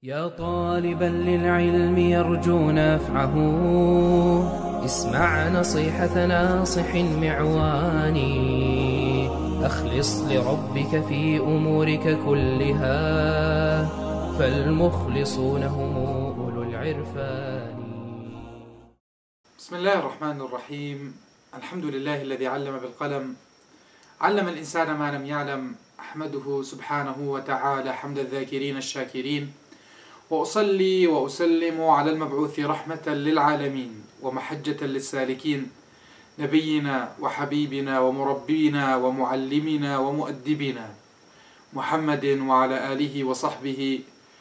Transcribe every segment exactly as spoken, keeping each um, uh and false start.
يا طالبا للعلم يرجو نفعه، اسمع نصيحة ناصح معوان. أخلص لربك في أمورك كلها، فالمخلصون هم أولو العرفان. بسم الله الرحمن الرحيم. الحمد لله الذي علم بالقلم، علم الإنسان ما لم يعلم. أحمده سبحانه وتعالى حمد الذاكرين الشاكرين، وأصلي وأسلم على المبعوث رحمة للعالمين ومحجة للسالكين، نبينا وحبيبنا ومربينا ومعلمنا ومؤدبنا محمد وعلى آله وصحبه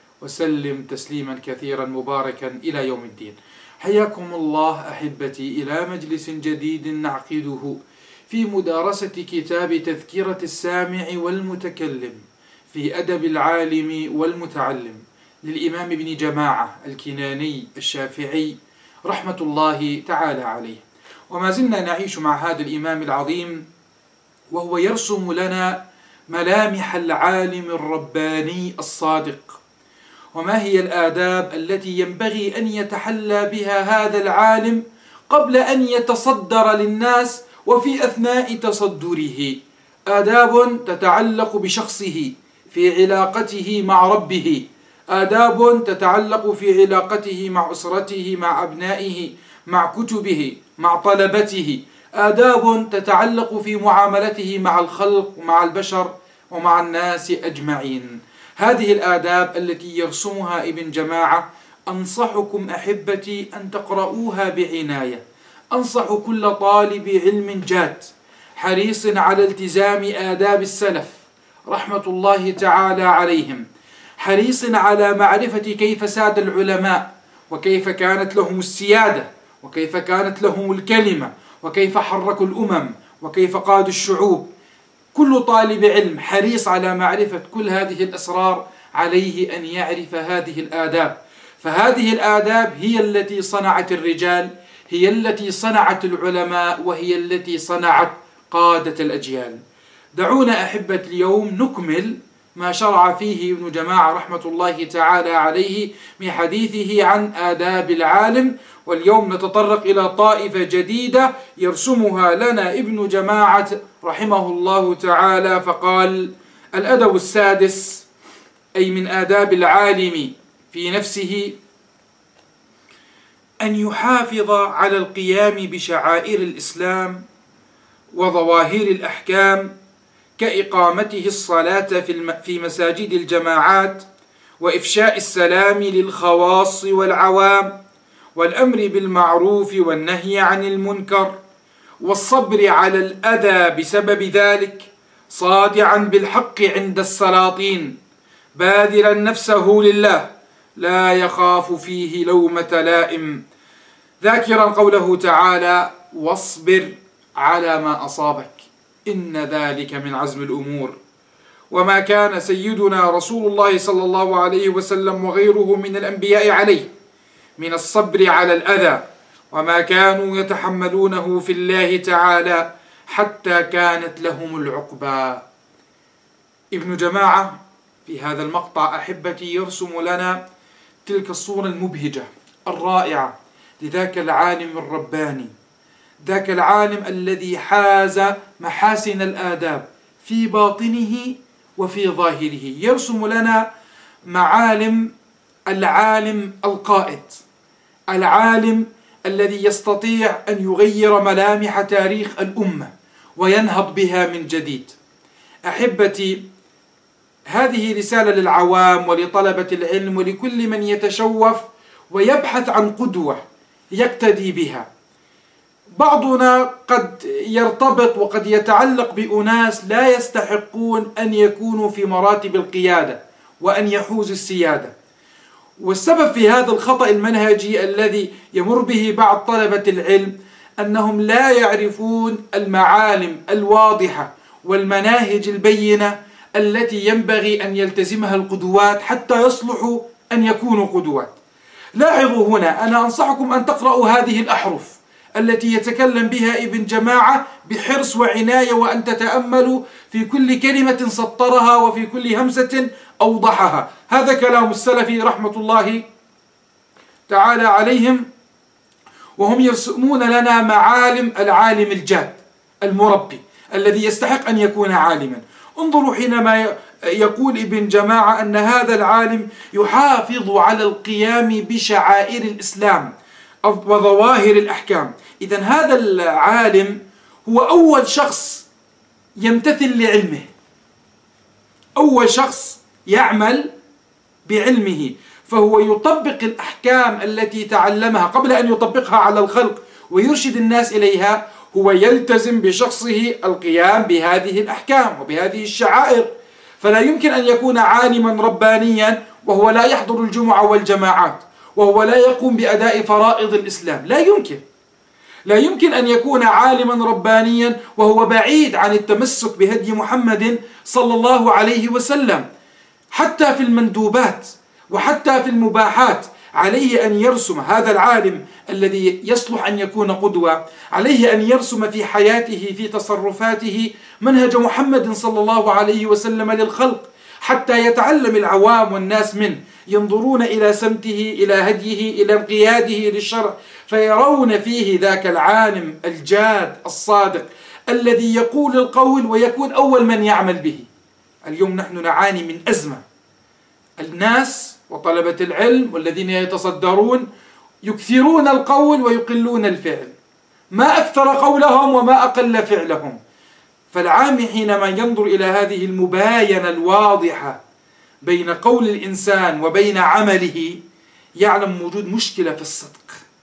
وسلم تسليما كثيرا مباركا إلى يوم الدين. حياكم الله أحبتي إلى مجلس جديد نعقده في مدارسة كتاب تذكرة السامع والمتكلم في أدب العالم والمتعلم للإمام ابن جماعة الكناني الشافعي رحمة الله تعالى عليه. وما زلنا نعيش مع هذا الإمام العظيم وهو يرسم لنا ملامح العالم الرباني الصادق، وما هي الآداب التي ينبغي أن يتحلى بها هذا العالم قبل أن يتصدر للناس وفي أثناء تصدره. آداب تتعلق بشخصه في علاقته مع ربه، آداب تتعلق في علاقته مع أسرته، مع أبنائه، مع كتبه، مع طلبته، آداب تتعلق في معاملته مع الخلق، مع البشر ومع الناس أجمعين. هذه الآداب التي يرسمها ابن جماعة أنصحكم أحبتي أن تقرؤوها بعناية. أنصح كل طالب علم جاد حريص على التزام آداب السلف رحمة الله تعالى عليهم، حريص على معرفة كيف ساد العلماء، وكيف كانت لهم السيادة، وكيف كانت لهم الكلمة، وكيف حركوا الأمم، وكيف قادوا الشعوب. كل طالب علم حريص على معرفة كل هذه الأسرار عليه أن يعرف هذه الآداب، فهذه الآداب هي التي صنعت الرجال، هي التي صنعت العلماء، وهي التي صنعت قادة الأجيال. دعونا أحبة اليوم نكمل ما شرع فيه ابن جماعة رحمة الله تعالى عليه من حديثه عن آداب العالم، واليوم نتطرق إلى طائفة جديدة يرسمها لنا ابن جماعة رحمه الله تعالى. فقال: الأدب السادس، أي من آداب العالم في نفسه، أن يحافظ على القيام بشعائر الإسلام وظواهر الأحكام، كإقامته الصلاة في مساجد الجماعات، وإفشاء السلام للخواص والعوام، والأمر بالمعروف والنهي عن المنكر، والصبر على الأذى بسبب ذلك، صادعا بالحق عند السلاطين، باذلا نفسه لله لا يخاف فيه لومة لائم، ذاكرا قوله تعالى: واصبر على ما أصابك إن ذلك من عزم الأمور. وما كان سيدنا رسول الله صلى الله عليه وسلم وغيره من الأنبياء عليه من الصبر على الأذى، وما كانوا يتحملونه في الله تعالى حتى كانت لهم العقبى. ابن جماعة في هذا المقطع أحبتي يرسم لنا تلك الصورة المبهجة الرائعة لذاك العالم الرباني، ذاك العالم الذي حاز محاسن الآداب في باطنه وفي ظاهره. يرسم لنا معالم العالم القائد، العالم الذي يستطيع أن يغير ملامح تاريخ الأمة وينهض بها من جديد. أحبتي، هذه رسالة للعوام ولطلبة العلم ولكل من يتشوف ويبحث عن قدوة يقتدي بها. بعضنا قد يرتبط وقد يتعلق بأناس لا يستحقون أن يكونوا في مراتب القيادة وأن يحوزوا السيادة، والسبب في هذا الخطأ المنهجي الذي يمر به بعض طلبة العلم أنهم لا يعرفون المعالم الواضحة والمناهج البينة التي ينبغي أن يلتزمها القدوات حتى يصلحوا أن يكونوا قدوات. لاحظوا هنا، أنا أنصحكم أن تقرأوا هذه الأحرف التي يتكلم بها ابن جماعة بحرص وعناية، وأن تتأملوا في كل كلمة سطرها وفي كل همسة أوضحها. هذا كلام السلف رحمة الله تعالى عليهم، وهم يرسمون لنا معالم العالم الجاد المربي الذي يستحق أن يكون عالما. انظروا حينما يقول ابن جماعة أن هذا العالم يحافظ على القيام بشعائر الإسلام وظواهر الأحكام. إذن هذا العالم هو أول شخص يمتثل لعلمه، أول شخص يعمل بعلمه، فهو يطبق الأحكام التي تعلمها قبل أن يطبقها على الخلق ويرشد الناس إليها. هو يلتزم بشخصه القيام بهذه الأحكام وبهذه الشعائر، فلا يمكن أن يكون عالما ربانيا وهو لا يحضر الجمعة والجماعات، وهو لا يقوم بأداء فرائض الإسلام. لا يمكن لا يمكن أن يكون عالما ربانيا وهو بعيد عن التمسك بهدي محمد صلى الله عليه وسلم. حتى في المندوبات وحتى في المباحات عليه أن يرسم، هذا العالم الذي يصلح أن يكون قدوة عليه أن يرسم في حياته في تصرفاته منهج محمد صلى الله عليه وسلم للخلق، حتى يتعلم العوام والناس منه، ينظرون إلى سمته، إلى هديه، إلى انقياده للشرع، فيرون فيه ذاك العالم الجاد الصادق الذي يقول القول ويكون أول من يعمل به. اليوم نحن نعاني من أزمة، الناس وطلبة العلم والذين يتصدرون يكثرون القول ويقلون الفعل، ما أكثر قولهم وما أقل فعلهم. فالعامي حينما ينظر إلى هذه المباينة الواضحة بين قول الإنسان وبين عمله يعلم وجود مشكلة في الصدق.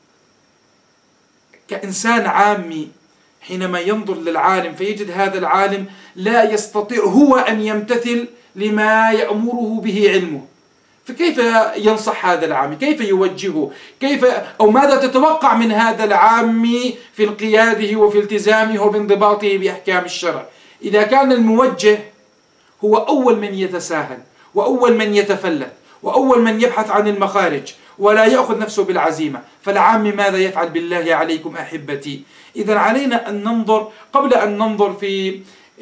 كإنسان عامي حينما ينظر للعالم فيجد هذا العالم لا يستطيع هو أن يمتثل لما يأمره به علمه، فكيف ينصح هذا العامي؟ كيف يوجهه؟ كيف أو ماذا تتوقع من هذا العامي في انقياده وفي التزامه وبانضباطه بأحكام الشرع إذا كان الموجه هو أول من يتساهل وأول من يتفلت وأول من يبحث عن المخارج ولا يأخذ نفسه بالعزيمة؟ فالعام ماذا يفعل؟ بالله عليكم أحبتي، إذن علينا أن ننظر قبل أن ننظر في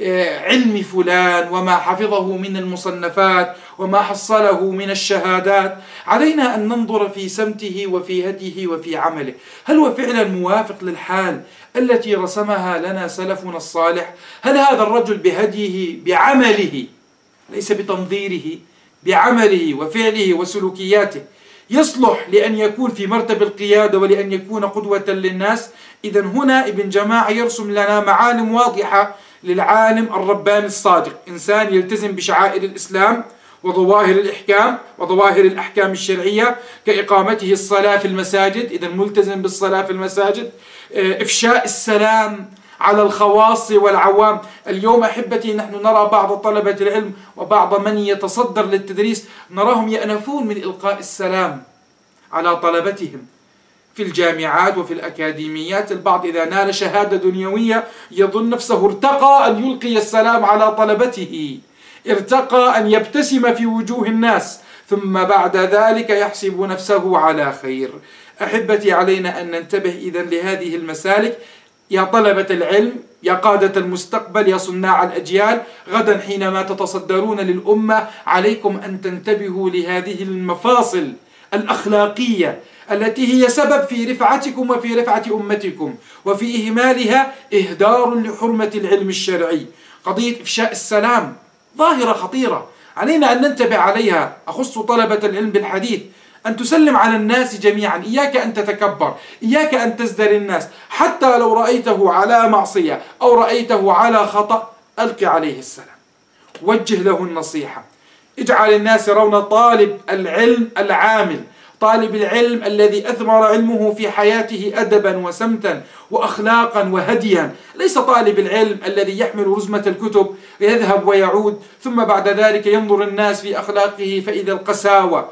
علم فلان وما حفظه من المصنفات وما حصله من الشهادات، علينا أن ننظر في سمته وفي هديه وفي عمله، هل هو فعلا موافق للحال التي رسمها لنا سلفنا الصالح؟ هل هذا الرجل بهديه بعمله ليس بتنظيره، بعمله وفعله وسلوكياته يصلح لأن يكون في مرتبة القيادة ولأن يكون قدوة للناس؟ إذن هنا ابن جماعة يرسم لنا معالم واضحة للعالم الرباني الصادق، إنسان يلتزم بشعائر الإسلام وظواهر الإحكام وظواهر الأحكام الشرعية كإقامته الصلاة في المساجد، إذا ملتزم بالصلاة في المساجد، إفشاء السلام على الخواص والعوام. اليوم أحبتي نحن نرى بعض طلبة العلم وبعض من يتصدر للتدريس نراهم يأنفون من إلقاء السلام على طلبتهم في الجامعات وفي الأكاديميات. البعض إذا نال شهادة دنيوية يظن نفسه ارتقى أن يلقي السلام على طلبته، ارتقى أن يبتسم في وجوه الناس، ثم بعد ذلك يحسب نفسه على خير. أحبتي علينا أن ننتبه إذن لهذه المسالك يا طلبة العلم، يا قادة المستقبل، يا صناع الأجيال. غدا حينما تتصدرون للأمة عليكم أن تنتبهوا لهذه المفاصل الأخلاقية التي هي سبب في رفعتكم وفي رفعة أمتكم، وفي إهمالها إهدار لحرمة العلم الشرعي. قضية إفشاء السلام ظاهرة خطيرة علينا أن ننتبه عليها. أخص طلبة العلم بالحديث أن تسلم على الناس جميعا، إياك أن تتكبر، إياك أن تزدر الناس، حتى لو رأيته على معصية أو رأيته على خطأ ألقي عليه السلام، وجه له النصيحة، اجعل الناس يرون طالب العلم العامل، طالب العلم الذي أثمر علمه في حياته أدبا وسمتا وأخلاقا وهديا، ليس طالب العلم الذي يحمل رزمة الكتب ويذهب ويعود ثم بعد ذلك ينظر الناس في أخلاقه فإذا القساوة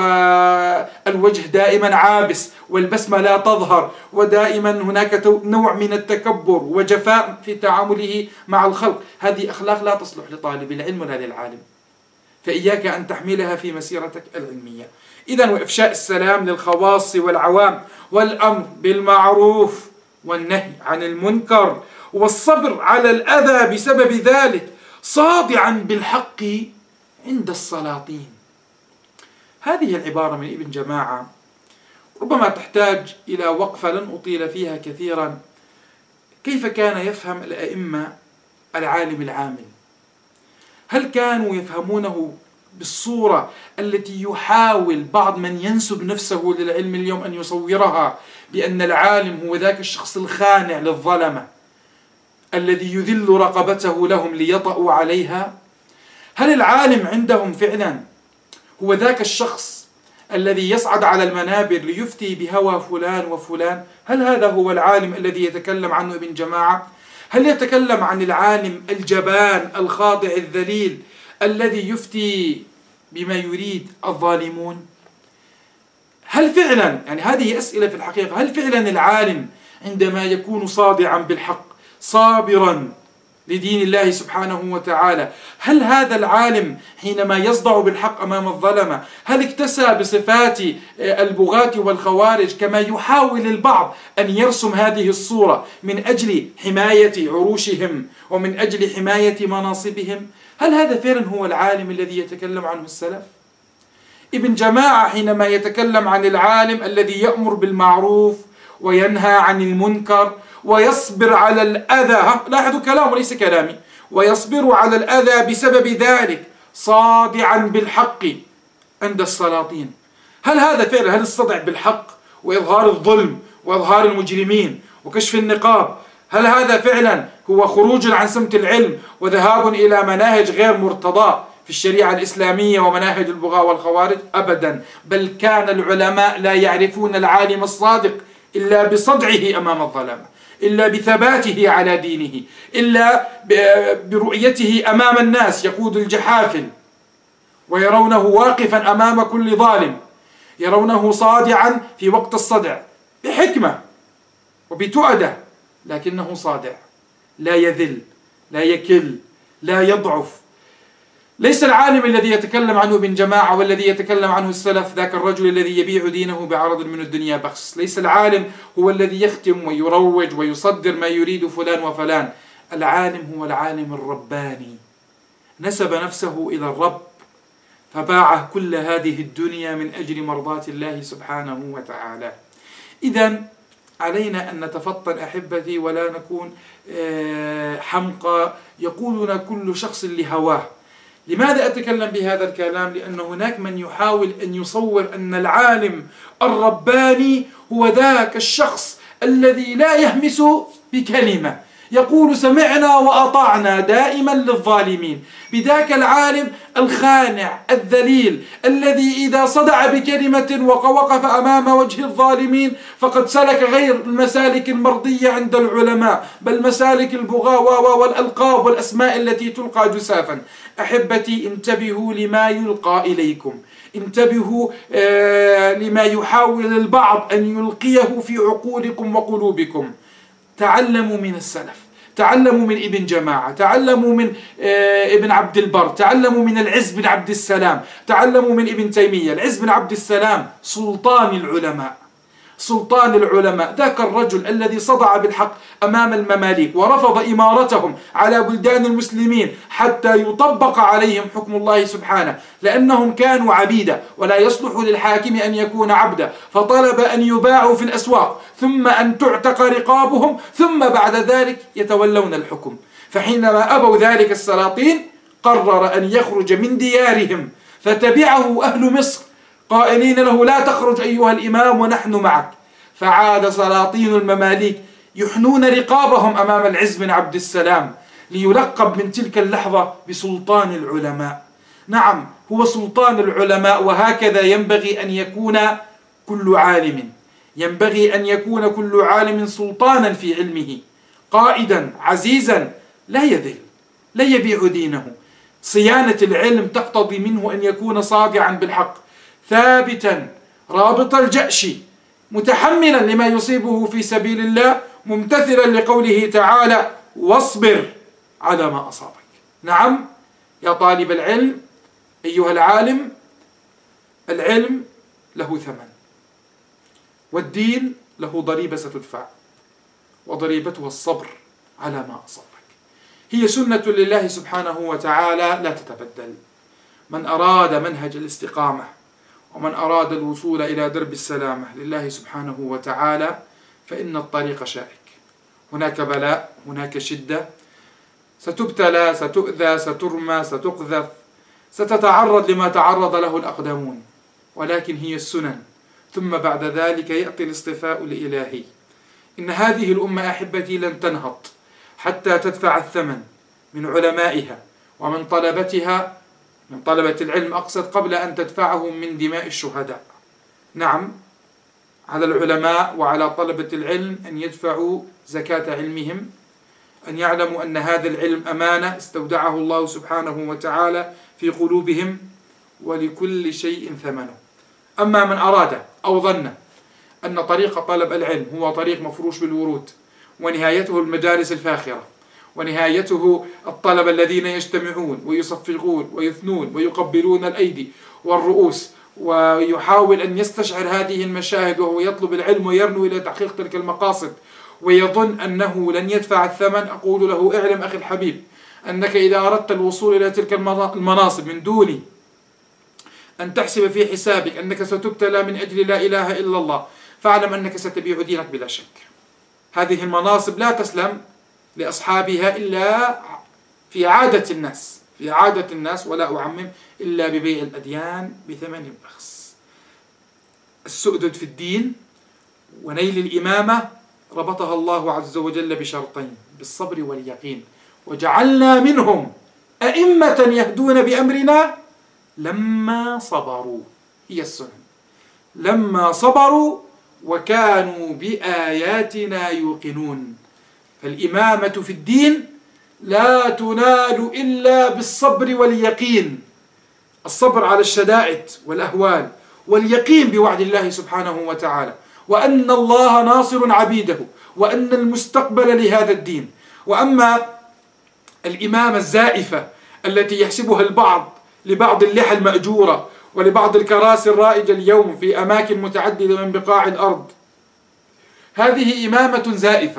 والوجه دائما عابس والبسمة لا تظهر، ودائما هناك نوع من التكبر وجفاء في تعامله مع الخلق. هذه أخلاق لا تصلح لطالب العلم ولا للعالم، فإياك أن تحملها في مسيرتك العلمية. إذن وإفشاء السلام للخواص والعوام، والأمر بالمعروف والنهي عن المنكر والصبر على الأذى بسبب ذلك، صادعا بالحق عند السلاطين. هذه العبارة من ابن جماعة ربما تحتاج إلى وقفة لن أطيل فيها كثيرا. كيف كان يفهم الأئمة العالم العامل؟ هل كانوا يفهمونه بالصورة التي يحاول بعض من ينسب نفسه للعلم اليوم أن يصورها، بأن العالم هو ذاك الشخص الخانع للظلمة الذي يذل رقبته لهم ليطأوا عليها؟ هل العالم عندهم فعلا هو ذاك الشخص الذي يصعد على المنابر ليفتي بهوى فلان وفلان؟ هل هذا هو العالم الذي يتكلم عنه ابن جماعة؟ هل يتكلم عن العالم الجبان الخاضع الذليل الذي يفتي بما يريد الظالمون؟ هل فعلا، يعني هذه أسئلة في الحقيقة، هل فعلا العالم عندما يكون صادعا بالحق صابرا لدين الله سبحانه وتعالى، هل هذا العالم حينما يصدع بالحق أمام الظلمة هل اكتسى بصفات البغاة والخوارج كما يحاول البعض أن يرسم هذه الصورة من أجل حماية عروشهم ومن أجل حماية مناصبهم؟ هل هذا فعلا هو العالم الذي يتكلم عنه السلف؟ ابن جماعة حينما يتكلم عن العالم الذي يأمر بالمعروف وينهى عن المنكر ويصبر على الأذى، لاحظوا كلامه ليس كلامي، ويصبر على الأذى بسبب ذلك صادعا بالحق عند السلاطين، هل هذا فعلا، هل الصدع بالحق وإظهار الظلم وإظهار المجرمين وكشف النقاب، هل هذا فعلا هو خروج عن سمت العلم وذهاب إلى مناهج غير مرتضاة في الشريعة الإسلامية ومناهج البغاة والخوارج؟ أبدا، بل كان العلماء لا يعرفون العالم الصادق إلا بصدعه أمام الظلمة، إلا بثباته على دينه، إلا برؤيته أمام الناس يقود الجحافل ويرونه واقفا أمام كل ظالم، يرونه صادعا في وقت الصدع بحكمة وبتؤدة، لكنه صادع، لا يذل، لا يكل، لا يضعف. ليس العالم الذي يتكلم عنه ابن جماعة والذي يتكلم عنه السلف ذاك الرجل الذي يبيع دينه بعرض من الدنيا بخس. ليس العالم هو الذي يختم ويروج ويصدر ما يريد فلان وفلان. العالم هو العالم الرباني، نسب نفسه إلى الرب فباع كل هذه الدنيا من أجل مرضاة الله سبحانه وتعالى. إذن علينا أن نتفطن أحبتي ولا نكون حمقى يقولنا كل شخص لهواه. لماذا أتكلم بهذا الكلام؟ لأن هناك من يحاول أن يصور أن العالم الرباني هو ذاك الشخص الذي لا يهمس بكلمة، يقول سمعنا وأطعنا دائما للظالمين، بذاك العالم الخانع الذليل الذي إذا صدع بكلمة ووقف أمام وجه الظالمين فقد سلك غير المسالك المرضية عند العلماء، بل مسالك البغاة والألقاب والأسماء التي تلقى جسافا. أحبتي انتبهوا لما يلقى إليكم، انتبهوا آه لما يحاول البعض أن يلقيه في عقولكم وقلوبكم. تعلموا من السلف، تعلموا من ابن جماعة، تعلموا من ابن عبد البر، تعلموا من العز بن عبد السلام، تعلموا من ابن تيمية. العز بن عبد السلام سلطان العلماء، سلطان العلماء، ذاك الرجل الذي صدع بالحق أمام المماليك ورفض إمارتهم على بلدان المسلمين حتى يطبق عليهم حكم الله سبحانه، لأنهم كانوا عبيدا ولا يصلح للحاكم أن يكون عبدا، فطلب أن يباعوا في الأسواق ثم أن تعتق رقابهم ثم بعد ذلك يتولون الحكم. فحينما أبوا ذلك السلاطين قرر أن يخرج من ديارهم، فتبعه أهل مصر قائلين له لا تخرج أيها الإمام ونحن معك. فعاد سلاطين المماليك يحنون رقابهم أمام العز بن عبد السلام ليلقب من تلك اللحظة بسلطان العلماء. نعم، هو سلطان العلماء، وهكذا ينبغي أن يكون كل عالم، ينبغي أن يكون كل عالم سلطانا في علمه، قائدا عزيزا لا يذل، لا يبيع دينه. صيانة العلم تقتضي منه أن يكون صادعا بالحق، ثابتا رابط الجأش، متحملا لما يصيبه في سبيل الله، ممتثلا لقوله تعالى واصبر على ما أصابك. نعم يا طالب العلم، أيها العالم، العلم له ثمن، والدين له ضريبة ستدفع، وضريبتها الصبر على ما أصابك. هي سنة لله سبحانه وتعالى لا تتبدل. من أراد منهج الاستقامة ومن أراد الوصول إلى درب السلامة لله سبحانه وتعالى فإن الطريق شائك. هناك بلاء، هناك شدة، ستبتلى، ستؤذى، سترمى، ستقذف، ستتعرض لما تعرض له الأقدمون، ولكن هي السنن. ثم بعد ذلك يأتي الاصطفاء الإلهي. إن هذه الأمة أحبتي لن تنهض حتى تدفع الثمن من علمائها ومن طلبتها، من طلبة العلم أقصد، قبل أن تدفعهم من دماء الشهداء. نعم، على العلماء وعلى طلبة العلم أن يدفعوا زكاة علمهم، أن يعلموا أن هذا العلم أمانة استودعه الله سبحانه وتعالى في قلوبهم، ولكل شيء ثمنه. أما من أراد أو ظن أن طريق طلب العلم هو طريق مفروش بالورود ونهايته المجالس الفاخرة ونهايته الطلبة الذين يجتمعون ويصفقون ويثنون ويقبلون الأيدي والرؤوس، ويحاول أن يستشعر هذه المشاهد وهو يطلب العلم ويرنو إلى تحقيق تلك المقاصد ويظن أنه لن يدفع الثمن، أقول له اعلم أخي الحبيب أنك إذا أردت الوصول إلى تلك المناصب من دون أن تحسب في حسابك أنك ستبتلى من أجل لا إله إلا الله، فاعلم أنك ستبيع دينك بلا شك. هذه المناصب لا تسلم لأصحابها إلا في عادة الناس، في عادة الناس ولا أعمم، إلا ببيع الأديان بثمن بخس. السؤدد في الدين ونيل الإمامة ربطها الله عز وجل بشرطين: بالصبر واليقين. وجعلنا منهم أئمة يهدون بأمرنا لما صبروا. هي السنن، لما صبروا وكانوا بآياتنا يوقنون. فالإمامة في الدين لا تنال إلا بالصبر واليقين، الصبر على الشدائد والأهوال، واليقين بوعد الله سبحانه وتعالى، وأن الله ناصر عبيده، وأن المستقبل لهذا الدين. وأما الإمامة الزائفة التي يحسبها البعض لبعض اللحى المأجورة ولبعض الكراسي الرائجة اليوم في أماكن متعددة من بقاع الأرض، هذه إمامة زائفة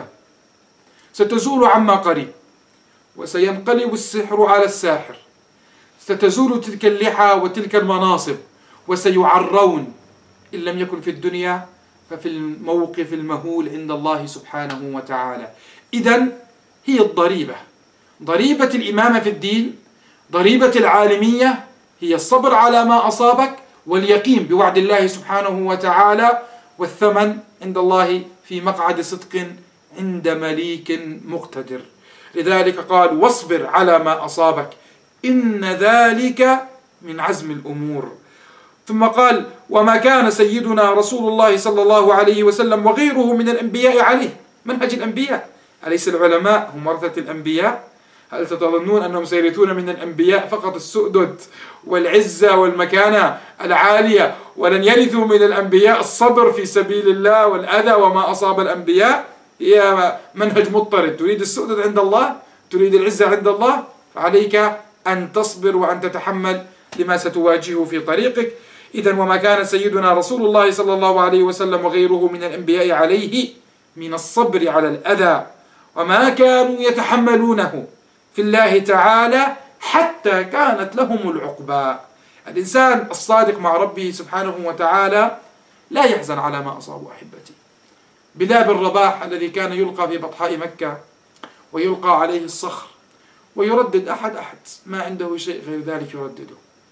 ستزول عما قريب، وسينقلب السحر على الساحر. ستزول تلك اللحى وتلك المناصب، وسيعرون إن لم يكن في الدنيا ففي الموقف المهول عند الله سبحانه وتعالى. إذن هي الضريبة، ضريبة الإمامة في الدين، ضريبة العالمية، هي الصبر على ما أصابك واليقين بوعد الله سبحانه وتعالى، والثمن عند الله في مقعد صدق عند مليك مقتدر. لذلك قال: واصبر على ما أصابك إن ذلك من عزم الأمور. ثم قال: وما كان سيدنا رسول الله صلى الله عليه وسلم وغيره من الأنبياء عليه. منهج الأنبياء، أليس العلماء هم ورثة الأنبياء؟ هل تظنون أنهم سيرثون من الأنبياء فقط السؤدد والعزة والمكانة العالية، ولن يرثوا من الأنبياء الصبر في سبيل الله والأذى وما أصاب الأنبياء؟ هي منهج مضطرد. تريد السؤدد عند الله، تريد العزة عند الله، فعليك أن تصبر وأن تتحمل لما ستواجهه في طريقك. إذن وما كان سيدنا رسول الله صلى الله عليه وسلم وغيره من الأنبياء عليه من الصبر على الأذى، وما كانوا يتحملونه في الله تعالى حتى كانت لهم العقبى. الإنسان الصادق مع ربه سبحانه وتعالى لا يحزن على ما أصابه. أحبتي، بلال بن رباح الذي كان يلقى في بطحاء مكة ويلقى عليه الصخر ويردد أحد أحد، ما عنده شيء غير ذلك يردده.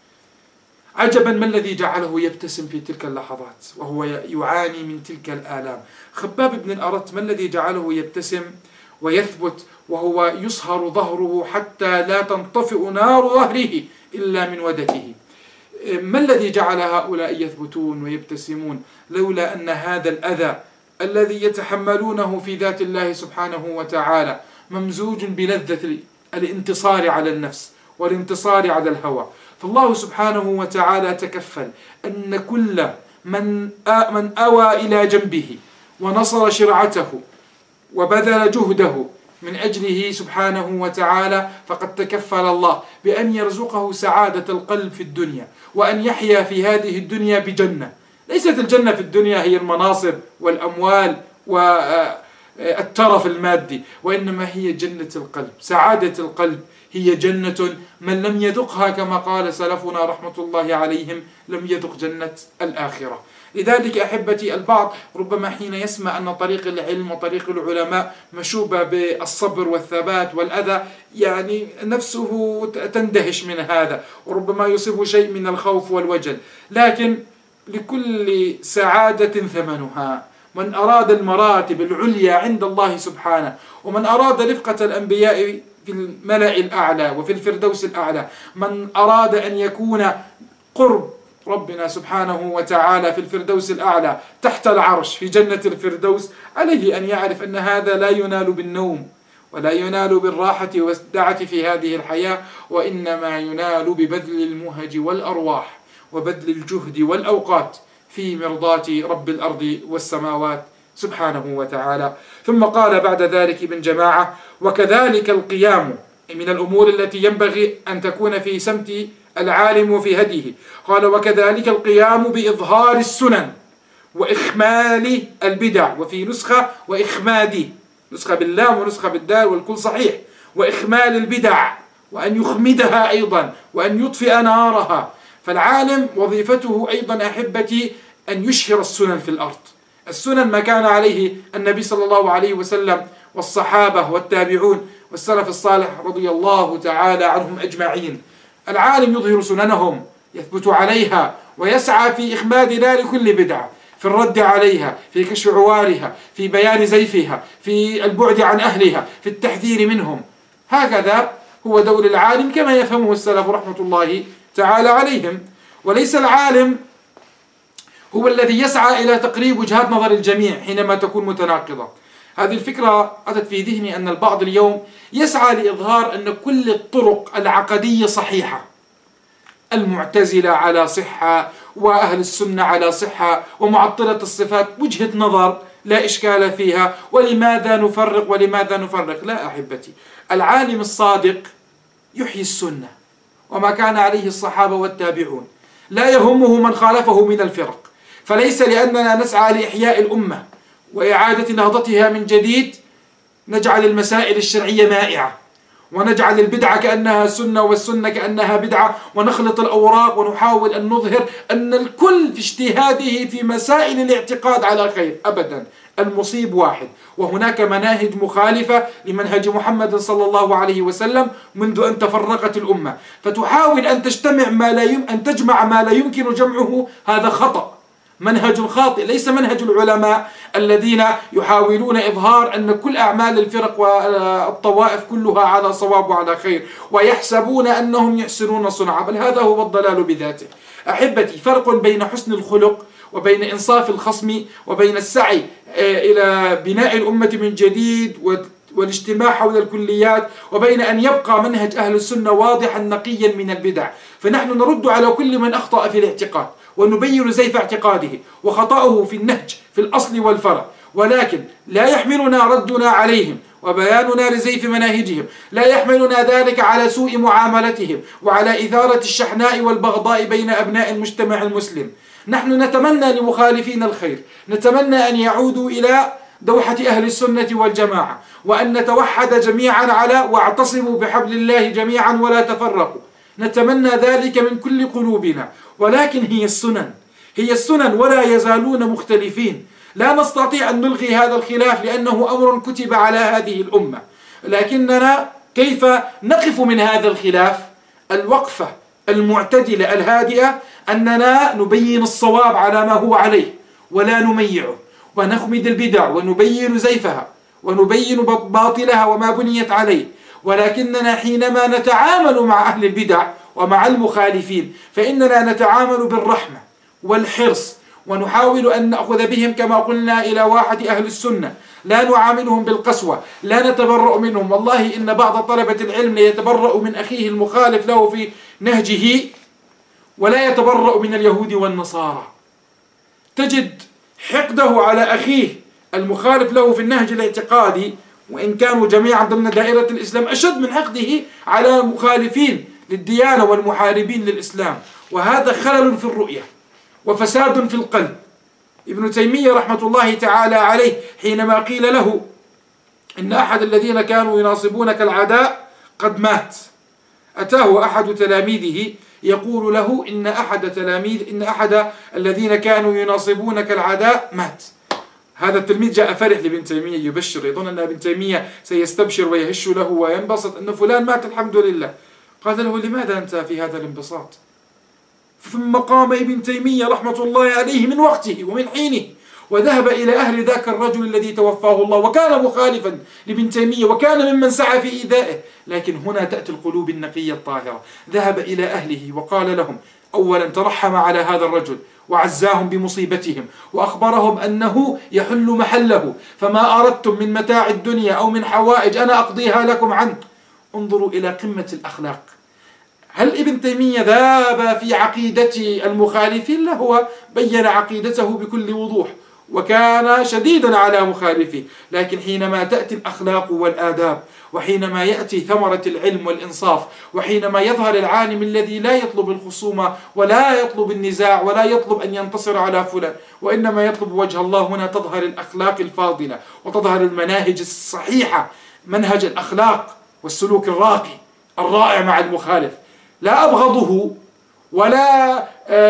عجبا ما الذي جعله يبتسم في تلك اللحظات وهو يعاني من تلك الآلام. خباب بن الأرت ما الذي جعله يبتسم ويثبت وهو يصهر ظهره حتى لا تنطفئ نار ظهره إلا من ودكه؟ ما الذي جعل هؤلاء يثبتون ويبتسمون لولا أن هذا الأذى الذي يتحملونه في ذات الله سبحانه وتعالى ممزوج بلذة الانتصار على النفس والانتصار على الهوى. فالله سبحانه وتعالى تكفل أن كل من من أوى إلى جنبه ونصر شرعته وبذل جهده من أجله سبحانه وتعالى، فقد تكفل الله بأن يرزقه سعادة القلب في الدنيا، وأن يحيا في هذه الدنيا بجنة. ليست الجنة في الدنيا هي المناصب والأموال الترف المادي، وإنما هي جنة القلب. سعادة القلب هي جنة من لم يذقها كما قال سلفنا رحمة الله عليهم لم يذق جنة الآخرة. لذلك أحبتي البعض ربما حين يسمع أن طريق العلم وطريق العلماء مشوبة بالصبر والثبات والأذى يعني نفسه تندهش من هذا، وربما يصيب شيء من الخوف والوجل. لكن لكل سعادة ثمنها. من أراد المراتب العليا عند الله سبحانه، ومن أراد رفقة الأنبياء في الملأ الأعلى وفي الفردوس الأعلى، من أراد أن يكون قرب ربنا سبحانه وتعالى في الفردوس الأعلى تحت العرش في جنة الفردوس، عليه أن يعرف أن هذا لا ينال بالنوم ولا ينال بالراحة والسعة في هذه الحياة، وإنما ينال ببذل المهج والأرواح وبذل الجهد والأوقات في مرضاة رب الأرض والسماوات سبحانه وتعالى. ثم قال بعد ذلك ابن جماعة: وكذلك القيام من الأمور التي ينبغي أن تكون في سمت العالم وفي هديه. قال: وكذلك القيام بإظهار السنن وإخمال البدع، وفي نسخة وإخماد، نسخة باللام ونسخة بالدال والكل صحيح، وإخمال البدع، وأن يخمدها أيضا وأن يطفئ نارها. فالعالم وظيفته أيضا أحبتي أن يشهر السنن في الأرض. السنن ما كان عليه النبي صلى الله عليه وسلم والصحابة والتابعون والسلف الصالح رضي الله تعالى عنهم أجمعين. العالم يظهر سننهم، يثبت عليها، ويسعى في إخماد نار كل بدعة، في الرد عليها، في كشف عوارها، في بيان زيفها، في البعد عن أهلها، في التحذير منهم. هكذا هو دور العالم كما يفهمه السلف رحمة الله تعالى عليهم. وليس العالم هو الذي يسعى إلى تقريب وجهات نظر الجميع حينما تكون متناقضة. هذه الفكرة أتت في ذهني أن البعض اليوم يسعى لإظهار أن كل الطرق العقدية صحيحة، المعتزلة على صحة وأهل السنة على صحة ومعطلة الصفات وجهة نظر لا إشكال فيها، ولماذا نفرق ولماذا نفرق؟ لا أحبتي، العالم الصادق يحيي السنة وما كان عليه الصحابة والتابعون، لا يهمه من خالفه من الفرق. فليس لأننا نسعى لإحياء الأمة وإعادة نهضتها من جديد نجعل المسائل الشرعية مائعة، ونجعل البدعة كأنها سنة والسنة كأنها بدعة، ونخلط الأوراق ونحاول أن نظهر أن الكل في اجتهاده في مسائل الاعتقاد على خير. أبدا، المصيب واحد، وهناك مناهج مخالفة لمنهج محمد صلى الله عليه وسلم منذ أن تفرقت الأمة، فتحاول أن تجتمع ما لا يم... أن تجمع ما لا يمكن جمعه، هذا خطأ، منهج خاطئ، ليس منهج العلماء الذين يحاولون إظهار أن كل أعمال الفرق والطوائف كلها على صواب وعلى خير، ويحسبون أنهم يحسنون صنعا، بل هذا هو الضلال بذاته. أحبتي، فرق بين حسن الخلق وبين إنصاف الخصم وبين السعي إلى بناء الأمة من جديد والاجتماع حول الكليات، وبين أن يبقى منهج أهل السنة واضحا نقيا من البدع. فنحن نرد على كل من أخطأ في الاعتقاد ونبين زيف اعتقاده وخطأه في النهج في الأصل والفرع، ولكن لا يحملنا ردنا عليهم وبياننا لزيف مناهجهم، لا يحملنا ذلك على سوء معاملتهم وعلى إثارة الشحناء والبغضاء بين أبناء المجتمع المسلم. نحن نتمنى لمخالفين الخير، نتمنى أن يعودوا إلى دوحة أهل السنة والجماعة، وأن نتوحد جميعا على واعتصموا بحبل الله جميعا ولا تفرقوا، نتمنى ذلك من كل قلوبنا. ولكن هي السنن، هي السنن ولا يزالون مختلفين. لا نستطيع أن نلغي هذا الخلاف لأنه أمر كتب على هذه الأمة، لكننا كيف نقف من هذا الخلاف؟ الوقفة المعتدلة الهادئة، أننا نبين الصواب على ما هو عليه ولا نميعه، ونخمد البدع ونبين زيفها ونبين باطلها وما بنيت عليه. ولكننا حينما نتعامل مع أهل البدع ومع المخالفين فإننا نتعامل بالرحمة والحرص، ونحاول أن نأخذ بهم كما قلنا إلى واحة أهل السنة، لا نعاملهم بالقسوة، لا نتبرأ منهم. والله إن بعض طلبة العلم يتبرأ من أخيه المخالف له في نهجه ولا يتبرأ من اليهود والنصارى. تجد حقده على أخيه المخالف له في النهج الاعتقادي وإن كانوا جميعا ضمن دائرة الإسلام أشد من حقده على مخالفين للديانة والمحاربين للإسلام. وهذا خلل في الرؤية وفساد في القلب. ابن تيمية رحمة الله تعالى عليه حينما قيل له إن أحد الذين كانوا يناصبونك العداء قد مات. أتاه أحد تلاميذه يقول له إن أحد تلاميذ إن أحد الذين كانوا يناصبونك العداء مات. هذا التلميذ جاء فرح لابن تيمية يبشر، يظن أن ابن تيمية سيستبشر ويهش له وينبسط أن فلان مات الحمد لله. قال له: لماذا أنت في هذا الانبساط؟ ثم قام ابن تيمية رحمة الله عليه من وقته ومن حينه وذهب إلى أهل ذاك الرجل الذي توفاه الله، وكان مخالفا لابن تيمية وكان ممن سعى في إيذائه، لكن هنا تأتي القلوب النقية الطاهرة. ذهب إلى أهله وقال لهم: أولا ترحم على هذا الرجل وعزاهم بمصيبتهم وأخبرهم أنه يحل محله، فما أردتم من متاع الدنيا أو من حوائج أنا أقضيها لكم عنه. انظروا إلى قمة الأخلاق. هل ابن تيمية ذاب في عقيدة المخالفين؟ لا، هو بين عقيدته بكل وضوح وكان شديدا على مخالفه، لكن حينما تأتي الأخلاق والآداب، وحينما يأتي ثمرة العلم والإنصاف، وحينما يظهر العالم الذي لا يطلب الخصومة ولا يطلب النزاع ولا يطلب أن ينتصر على فلان، وإنما يطلب وجه الله، هنا تظهر الأخلاق الفاضلة وتظهر المناهج الصحيحة، منهج الأخلاق والسلوك الراقي الرائع مع المخالف. لا أبغضه ولا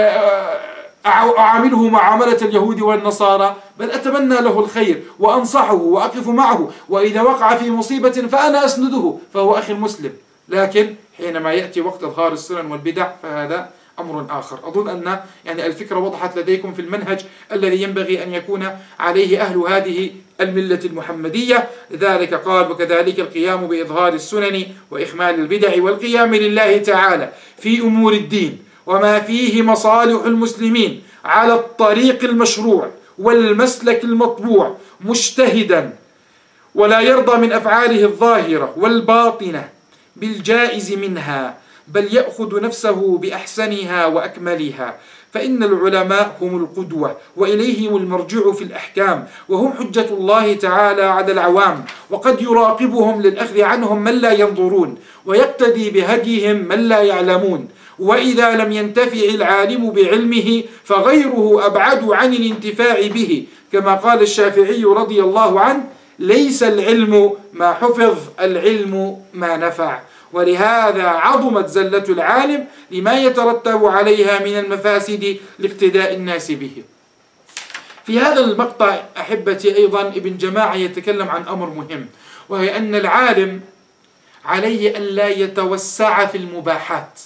أعامله معاملة اليهود والنصارى، بل أتمنى له الخير وأنصحه وأقف معه، وإذا وقع في مصيبة فأنا أسنده، فهو أخي المسلم. لكن حينما يأتي وقت إظهار السنن والبدع فهذا أمر آخر. أظن أن يعني الفكرة وضحت لديكم في المنهج الذي ينبغي أن يكون عليه أهل هذه الملة المحمدية. لذلك قال: وكذلك القيام بإظهار السنن وإخمال البدع والقيام لله تعالى في أمور الدين وما فيه مصالح المسلمين على الطريق المشروع والمسلك المطبوع، مجتهدا ولا يرضى من أفعاله الظاهرة والباطنة بالجائز منها، بل يأخذ نفسه بأحسنها وأكملها، فإن العلماء هم القدوة وإليهم المرجع في الأحكام، وهم حجة الله تعالى على العوام، وقد يراقبهم للأخذ عنهم من لا ينظرون، ويقتدي بهديهم من لا يعلمون. وإذا لم ينتفع العالم بعلمه فغيره أبعد عن الانتفاع به، كما قال الشافعي رضي الله عنه: ليس العلم ما حفظ، العلم ما نفع. ولهذا عظمت زلة العالم لما يترتب عليها من المفاسد لاقتداء الناس به. في هذا المقطع أحبتي أيضا ابن جماعة يتكلم عن أمر مهم، وهي أن العالم عليه أن لا يتوسع في المباحات،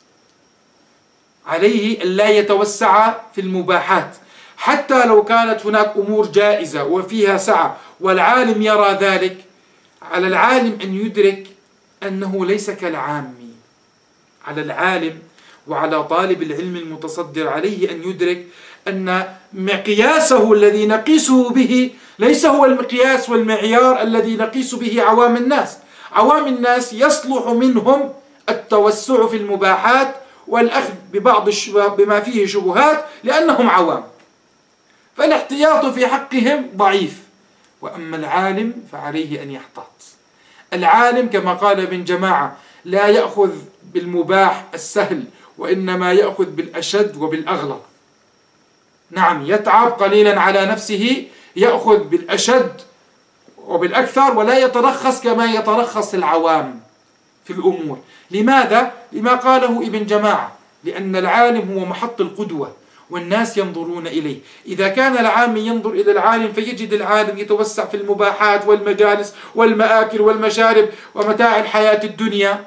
عليه أن لا يتوسع في المباحات حتى لو كانت هناك أمور جائزة وفيها سعة والعالم يرى ذلك. على العالم أن يدرك أنه ليس كالعامي. على العالم وعلى طالب العلم المتصدر عليه أن يدرك أن مقياسه الذي نقيسه به ليس هو المقياس والمعيار الذي نقيس به عوام الناس. عوام الناس يصلح منهم التوسع في المباحات والأخذ ببعض بما فيه شبهات لأنهم عوام، فالاحتياط في حقهم ضعيف. وأما العالم فعليه أن يحتاط. العالم كما قال ابن جماعة لا يأخذ بالمباح السهل، وإنما يأخذ بالأشد وبالأغلظ. نعم، يتعب قليلا على نفسه، يأخذ بالأشد وبالأكثر، ولا يترخص كما يترخص العوام في الأمور. لماذا؟ لما قاله ابن جماعة، لأن العالم هو محط القدوة والناس ينظرون إليه. إذا كان العام ينظر إلى العالم فيجد العالم يتوسع في المباحات والمجالس والمآكل والمشارب ومتاع الحياة الدنيا،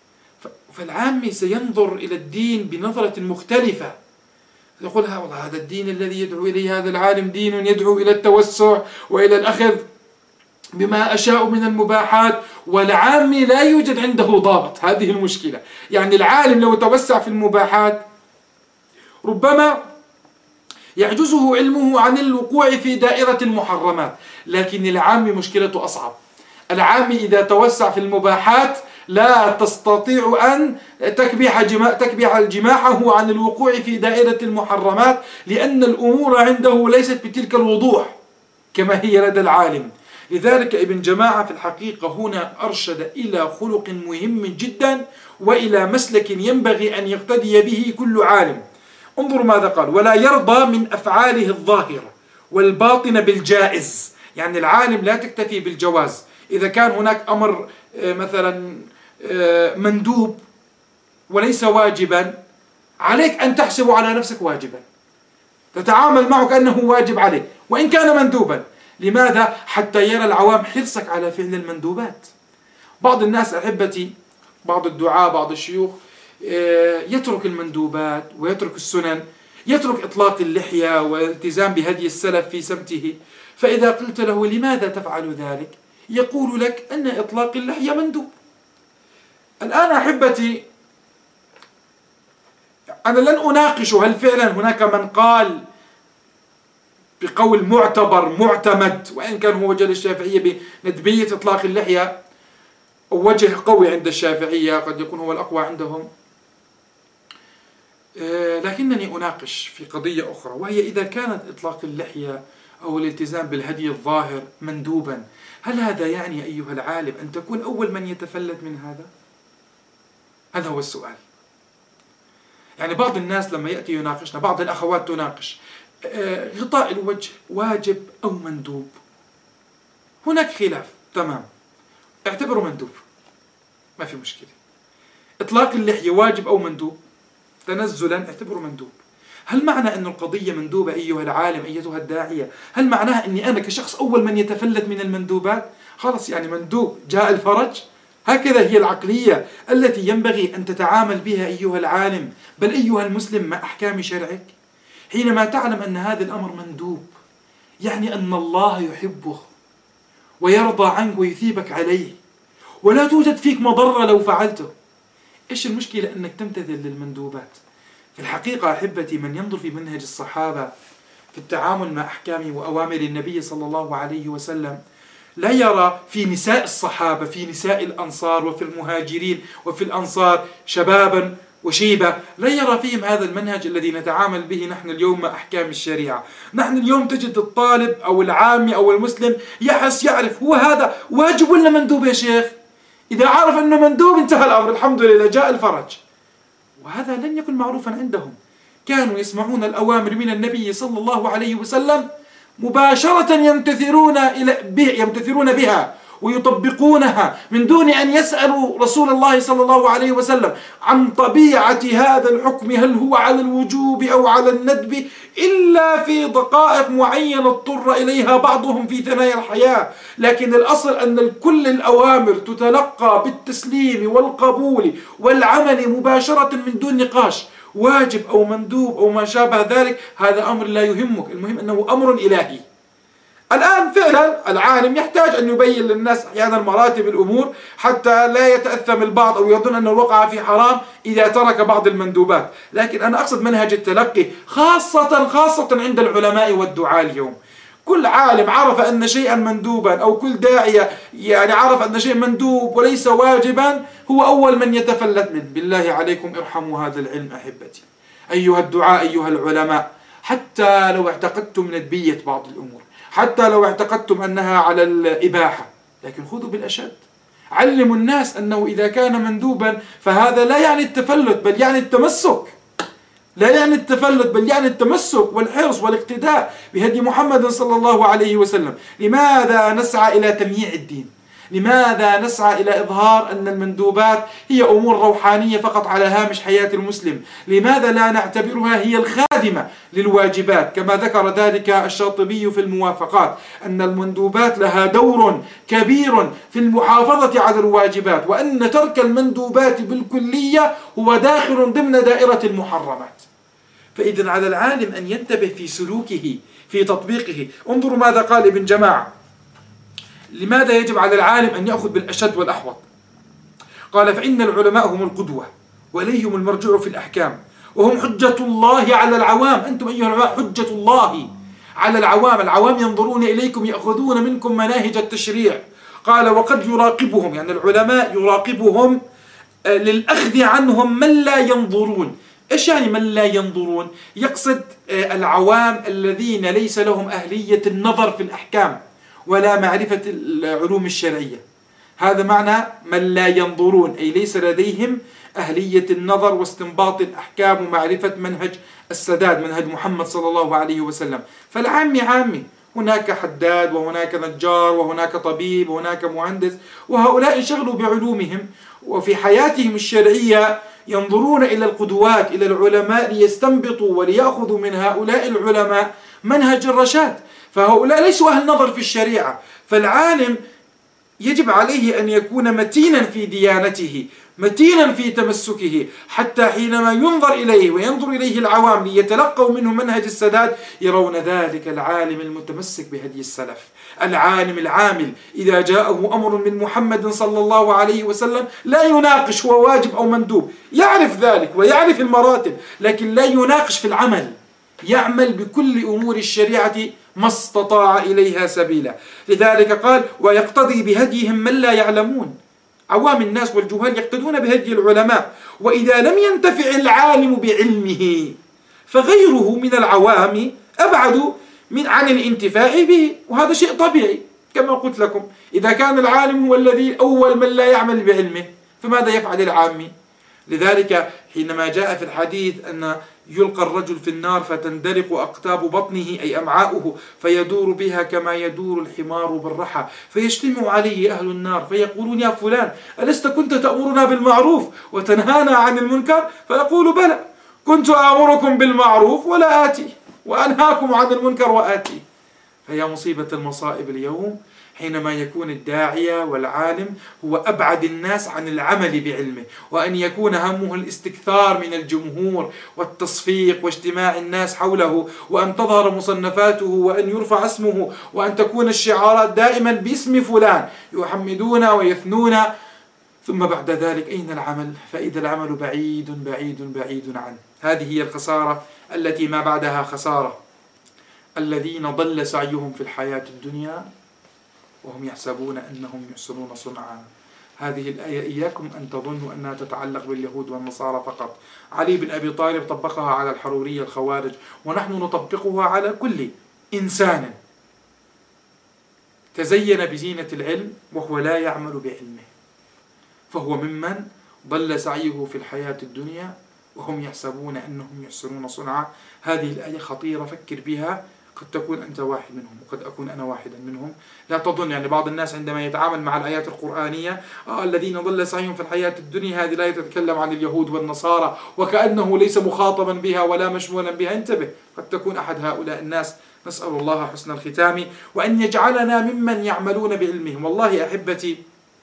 فالعام سينظر إلى الدين بنظرة مختلفة، يقول: ها والله هذا الدين الذي يدعو إليه هذا العالم دين يدعو إلى التوسع وإلى الأخذ بما أشاء من المباحات، والعام لا يوجد عنده ضابط. هذه المشكلة. يعني العالم لو توسع في المباحات ربما يعجزه علمه عن الوقوع في دائرة المحرمات، لكن العام مشكلته أصعب. العام إذا توسع في المباحات لا تستطيع أن تكبح جما... تكبح جماحه عن الوقوع في دائرة المحرمات، لأن الأمور عنده ليست بتلك الوضوح كما هي لدى العالم. لذلك ابن جماعة في الحقيقة هنا أرشد إلى خلق مهم جدا وإلى مسلك ينبغي أن يقتدي به كل عالم. انظروا ماذا قال: ولا يرضى من أفعاله الظاهرة والباطنة بالجائز. يعني العالم لا تكتفي بالجواز، إذا كان هناك أمر مثلا مندوب وليس واجبا، عليك أن تحسب على نفسك واجبا، تتعامل معه كأنه واجب عليك وإن كان مندوبا. لماذا؟ حتى يرى العوام حرصك على فعل المندوبات. بعض الناس أحبتي، بعض الدعاة، بعض الشيوخ يترك المندوبات ويترك السنن، يترك إطلاق اللحية والالتزام بهدي السلف في سمته. فإذا قلت له لماذا تفعل ذلك؟ يقول لك أن إطلاق اللحية مندوب. الآن أحبتي أنا لن أناقش هل فعلا هناك من قال بقول معتبر معتمد، وإن كان هو وجه الشافعية بندبية إطلاق اللحية، وجه قوي عند الشافعية قد يكون هو الأقوى عندهم، لكنني أناقش في قضية أخرى، وهي إذا كانت إطلاق اللحية أو الالتزام بالهدي الظاهر مندوبا، هل هذا يعني أيها العالم أن تكون أول من يتفلت من هذا؟ هذا هو السؤال. يعني بعض الناس لما يأتي يناقشنا، بعض الأخوات تناقش غطاء الوجه واجب أو مندوب، هناك خلاف، تمام، اعتبره مندوب ما في مشكلة. إطلاق اللحية واجب أو مندوب؟ تنزلا اعتبره مندوب. هل معنى أن القضية مندوبة أيها العالم أيتها الداعية، هل معناها أني أنا كشخص أول من يتفلت من المندوبات؟ خلاص يعني مندوب جاء الفرج؟ هكذا هي العقلية التي ينبغي أن تتعامل بها أيها العالم، بل أيها المسلم، مع أحكام شرعك. حينما تعلم أن هذا الأمر مندوب، يعني أن الله يحبه ويرضى عنك ويثيبك عليه، ولا توجد فيك مضرة لو فعلته. إيش المشكلة أنك تمتثل للمندوبات؟ في الحقيقة أحبتي، من ينظر في منهج الصحابة في التعامل مع أحكام وأوامر النبي صلى الله عليه وسلم لا يرى في نساء الصحابة، في نساء الأنصار وفي المهاجرين وفي الأنصار شبابا وشيبة، لا يرى فيهم هذا المنهج الذي نتعامل به نحن اليوم مع أحكام الشريعة. نحن اليوم تجد الطالب أو العامي أو المسلم يحس يعرف هو هذا واجب ولا مندوب يا شيخ. إذا عرف أنه مندوب انتهى الأمر، الحمد لله جاء الفرج. وهذا لم يكن معروفا عندهم، كانوا يسمعون الأوامر من النبي صلى الله عليه وسلم مباشرة يمتثلون إلى يمتثلون بها ويطبقونها من دون أن يسألوا رسول الله صلى الله عليه وسلم عن طبيعة هذا الحكم، هل هو على الوجوب أو على الندب، إلا في دقائق معينة اضطر إليها بعضهم في ثنايا الحياة. لكن الأصل أن كل الأوامر تتلقى بالتسليم والقبول والعمل مباشرة من دون نقاش، واجب أو مندوب أو ما شابه ذلك، هذا أمر لا يهمك، المهم أنه أمر إلهي. الآن فعلا العالم يحتاج أن يبين للناس أحيانا مراتب الأمور حتى لا يتأثم البعض أو يظن أنه وقع في حرام إذا ترك بعض المندوبات. لكن أنا أقصد منهج التلقي خاصة خاصة عند العلماء والدعاة اليوم. كل عالم عرف أن شيئا مندوبا، أو كل داعية يعني عرف أن شيء مندوب وليس واجبا، هو أول من يتفلت منه. بالله عليكم ارحموا هذا العلم أحبتي أيها الدعاء أيها العلماء. حتى لو اعتقدتم ندبية بعض الأمور، حتى لو اعتقدتم أنها على الإباحة، لكن خذوا بالأشد. علموا الناس أنه إذا كان مندوبا فهذا لا يعني التفلت بل يعني التمسك، لا يعني التفلت بل يعني التمسك والحرص والاقتداء بهدي محمد صلى الله عليه وسلم. لماذا نسعى إلى تمييع الدين؟ لماذا نسعى إلى إظهار أن المندوبات هي أمور روحانية فقط على هامش حياة المسلم؟ لماذا لا نعتبرها هي الخادمة للواجبات؟ كما ذكر ذلك الشاطبي في الموافقات أن المندوبات لها دور كبير في المحافظة على الواجبات، وأن ترك المندوبات بالكلية هو داخل ضمن دائرة المحرمات. فإذن على العالم أن ينتبه في سلوكه في تطبيقه. انظروا ماذا قال ابن جماعة. لماذا يجب على العالم أن يأخذ بالأشد والأحوط؟ قال: فإن العلماء هم القدوة وإليهم المرجع في الأحكام، وهم حجة الله على العوام. أنتم أيها العلماء حجة الله على العوام، العوام ينظرون إليكم يأخذون منكم مناهج التشريع. قال: وقد يراقبهم، يعني العلماء يراقبهم للأخذ عنهم من لا ينظرون. إيش يعني من لا ينظرون؟ يقصد العوام الذين ليس لهم أهلية النظر في الأحكام ولا معرفة العلوم الشرعية. هذا معنى من لا ينظرون، أي ليس لديهم أهلية النظر واستنباط الأحكام ومعرفة منهج السداد، منهج محمد صلى الله عليه وسلم. فالعامي عامي، هناك حداد وهناك نجار وهناك طبيب وهناك مهندس، وهؤلاء انشغلوا بعلومهم، وفي حياتهم الشرعية ينظرون إلى القدوات، إلى العلماء، ليستنبطوا وليأخذوا من هؤلاء العلماء منهج الرشاد. فهؤلاء ليسوا أهل نظر في الشريعة. فالعالم يجب عليه أن يكون متينا في ديانته، متينا في تمسكه، حتى حينما ينظر إليه وينظر إليه العوام ليتلقوا منه منهج السداد يرون ذلك العالم المتمسك بهدي السلف، العالم العامل. إذا جاءه أمر من محمد صلى الله عليه وسلم لا يناقش هو واجب أو مندوب، يعرف ذلك ويعرف المراتب، لكن لا يناقش في العمل، يعمل بكل أمور الشريعة ما استطاع إليها سبيلا. لذلك قال: ويقتضي بهديهم من لا يعلمون. عوام الناس والجهال يقتدون بهدي العلماء، وإذا لم ينتفع العالم بعلمه فغيره من العوام أبعد من عن الانتفاع به، وهذا شيء طبيعي. كما قلت لكم، إذا كان العالم هو الذي أول من لا يعمل بعلمه فماذا يفعل العامي؟ لذلك حينما جاء في الحديث أن يلقى الرجل في النار فتندلق أقطاب بطنه أي أمعاؤه فيدور بها كما يدور الحمار بالرحى، فيجتمع عليه أهل النار فيقولون: يا فلان، ألست كنت تأمرنا بالمعروف وتنهانا عن المنكر؟ فيقول: بلى، كنت آمركم بالمعروف ولا آتي، وأنهاكم عن المنكر وآتي. فيا مصيبة المصائب اليوم حينما يكون الداعية والعالم هو أبعد الناس عن العمل بعلمه، وأن يكون همه الاستكثار من الجمهور والتصفيق واجتماع الناس حوله، وأن تظهر مصنفاته وأن يرفع اسمه، وأن تكون الشعارات دائما باسم فلان، يحمدون ويثنون. ثم بعد ذلك أين العمل؟ فإذا العمل بعيد بعيد بعيد عنه. هذه هي الخسارة التي ما بعدها خسارة. الذين ضل سعيهم في الحياة الدنيا وهم يحسبون أنهم يحسنون صنعا. هذه الآية إياكم أن تظنوا أنها تتعلق باليهود والنصارى فقط. علي بن أبي طالب طبقها على الحرورية الخوارج، ونحن نطبقها على كل إنسان تزين بزينة العلم وهو لا يعمل بعلمه، فهو ممن ضل سعيه في الحياة الدنيا وهم يحسبون أنهم يحسنون صنعا. هذه الآية خطيرة، فكر بها. قد تكون أنت واحد منهم وقد أكون أنا واحدا منهم. لا تظن، يعني بعض الناس عندما يتعامل مع الآيات القرآنية آه الذين ضل سعيهم في الحياة الدنيا، هذه الآية تتكلم عن اليهود والنصارى وكأنه ليس مخاطبا بها ولا مشمولا بها. انتبه، قد تكون أحد هؤلاء الناس. نسأل الله حسن الختام وأن يجعلنا ممن يعملون بعلمهم. والله أحبتي،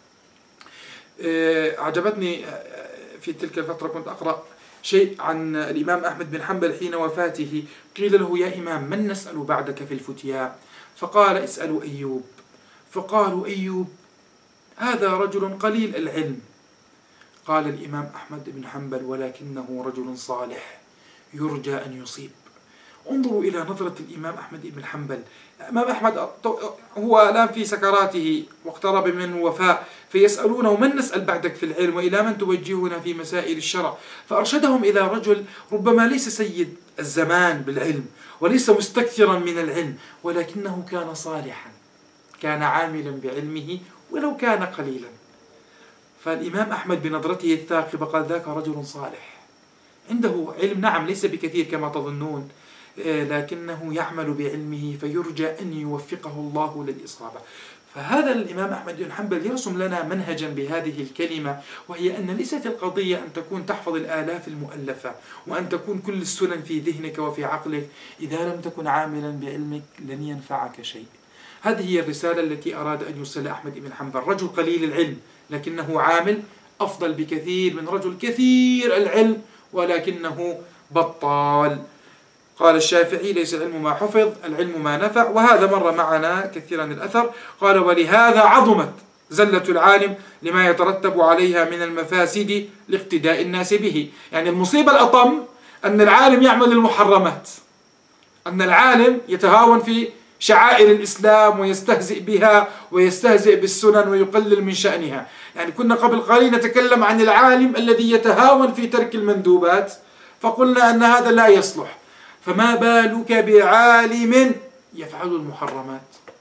أعجبتني في تلك الفترة كنت أقرأ شيء عن الإمام أحمد بن حنبل حين وفاته. قيل له: يا إمام، من نسأل بعدك في الفتيا؟ فقال: اسألوا أيوب. فقالوا: أيوب هذا رجل قليل العلم. قال الإمام أحمد بن حنبل: ولكنه رجل صالح يرجى أن يصيب. انظروا إلى نظرة الإمام أحمد بن حنبل. الإمام أحمد هو الآن في سكراته واقترب من الوفاء، فيسألونه: من نسأل بعدك في العلم وإلى من توجهنا في مسائل الشرع؟ فأرشدهم إلى رجل ربما ليس سيد الزمان بالعلم وليس مستكثرا من العلم، ولكنه كان صالحا، كان عاملا بعلمه ولو كان قليلا. فالإمام أحمد بنظرته الثاقبة قال: ذاك رجل صالح عنده علم، نعم ليس بكثير كما تظنون، لكنه يعمل بعلمه فيرجى أن يوفقه الله للإصابة. فهذا الإمام أحمد بن حنبل يرسم لنا منهجا بهذه الكلمة، وهي أن ليست القضية أن تكون تحفظ الآلاف المؤلفة وأن تكون كل السنن في ذهنك وفي عقلك. إذا لم تكن عاملا بعلمك لن ينفعك شيء. هذه هي الرسالة التي أراد أن يوصل أحمد بن حنبل. رجل قليل العلم لكنه عامل أفضل بكثير من رجل كثير العلم ولكنه بطال. قال الشافعي: ليس العلم ما حفظ، العلم ما نفع. وهذا مر معنا كثيرا الأثر. قال: ولهذا عظمت زلة العالم لما يترتب عليها من المفاسد لاقتداء الناس به. يعني المصيبة الأطم أن العالم يعمل المحرمات، أن العالم يتهاون في شعائر الإسلام ويستهزئ بها ويستهزئ بالسنن ويقلل من شأنها. يعني كنا قبل قليل نتكلم عن العالم الذي يتهاون في ترك المندوبات، فقلنا أن هذا لا يصلح. فما بالك بعالم يفعل المحرمات؟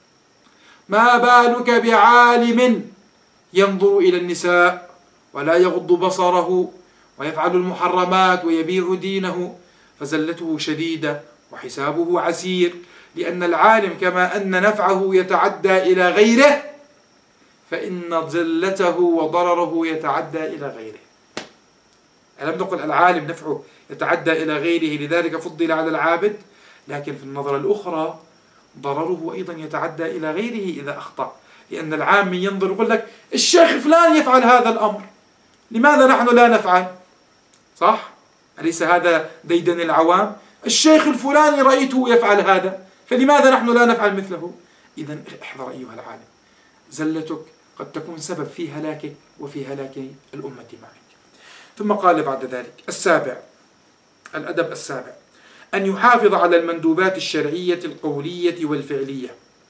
ما بالك بعالم ينظر إلى النساء ولا يغض بصره ويفعل المحرمات ويبيع دينه؟ فزلته شديدة وحسابه عسير، لأن العالم كما أن نفعه يتعدى إلى غيره، فإن ذلته وضرره يتعدى إلى غيره. ألم نقل العالم نفعه يتعدى إلى غيره لذلك فضل على العابد؟ لكن في النظرة الأخرى ضرره أيضا يتعدى إلى غيره إذا أخطأ، لأن العام ينظر يقول لك الشيخ فلان يفعل هذا الأمر، لماذا نحن لا نفعل؟ صح؟ أليس هذا ديدن العوام؟ الشيخ الفلاني رأيته يفعل هذا، فلماذا نحن لا نفعل مثله؟ إذا احذر أيها العالم، زلتك قد تكون سبب في هلاكك وفي هلاك الأمة معك. ثم قال بعد ذلك: السابع، الأدب السابع، أن يحافظ على المندوبات الشرعية القولية والفعلية،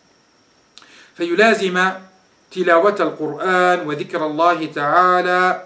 فيلازم تلاوة القرآن وذكر الله تعالى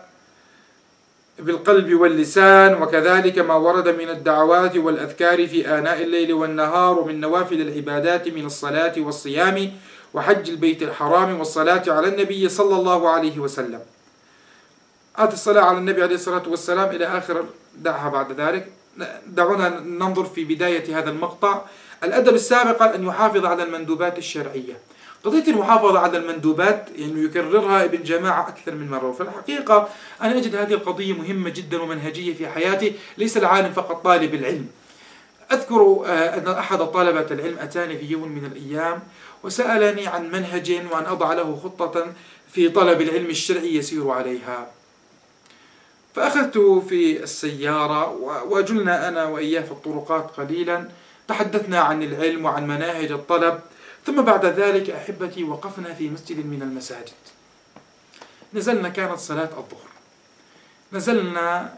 بالقلب واللسان، وكذلك ما ورد من الدعوات والأذكار في آناء الليل والنهار ومن نوافل العبادات من الصلاة والصيام وحج البيت الحرام والصلاة على النبي صلى الله عليه وسلم. هذه الصلاة على النبي عليه الصلاة والسلام إلى آخر، دعها بعد ذلك. دعونا ننظر في بداية هذا المقطع. الأدب السابق أن يحافظ على المندوبات الشرعية. قضية المحافظة على المندوبات يعني يكررها ابن جماعة أكثر من مرة، في الحقيقة أنا أجد هذه القضية مهمة جدا ومنهجية في حياتي. ليس العالم فقط طالب العلم. أذكر أن أحد طلبة العلم أتاني في يوم من الأيام وسألني عن منهج وأن أضع له خطة في طلب العلم الشرعي يسير عليها. فأخذت في السيارة وجلنا أنا وإياه في الطرقات قليلا، تحدثنا عن العلم وعن مناهج الطلب، ثم بعد ذلك أحبتي وقفنا في مسجد من المساجد. نزلنا، كانت صلاة الظهر، نزلنا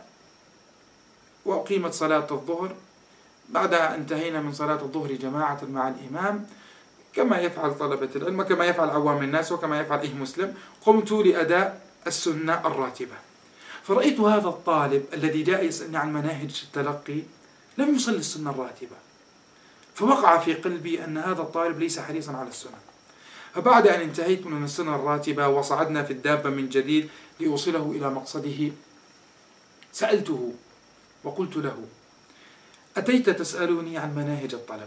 وأقيمت صلاة الظهر. بعدها انتهينا من صلاة الظهر جماعة مع الإمام كما يفعل طلبة العلم وكما يفعل عوام الناس وكما يفعل أي مسلم. قمت لأداء السنة الراتبة، فرأيت هذا الطالب الذي جاء يسألني عن مناهج التلقي لم يصلي السنة الراتبة، فوقع في قلبي أن هذا الطالب ليس حريصا على السنة. فبعد أن انتهيت من السنة الراتبة وصعدنا في الدابة من جديد لأوصله إلى مقصده، سألته وقلت له: أتيت تسألني عن مناهج الطلب،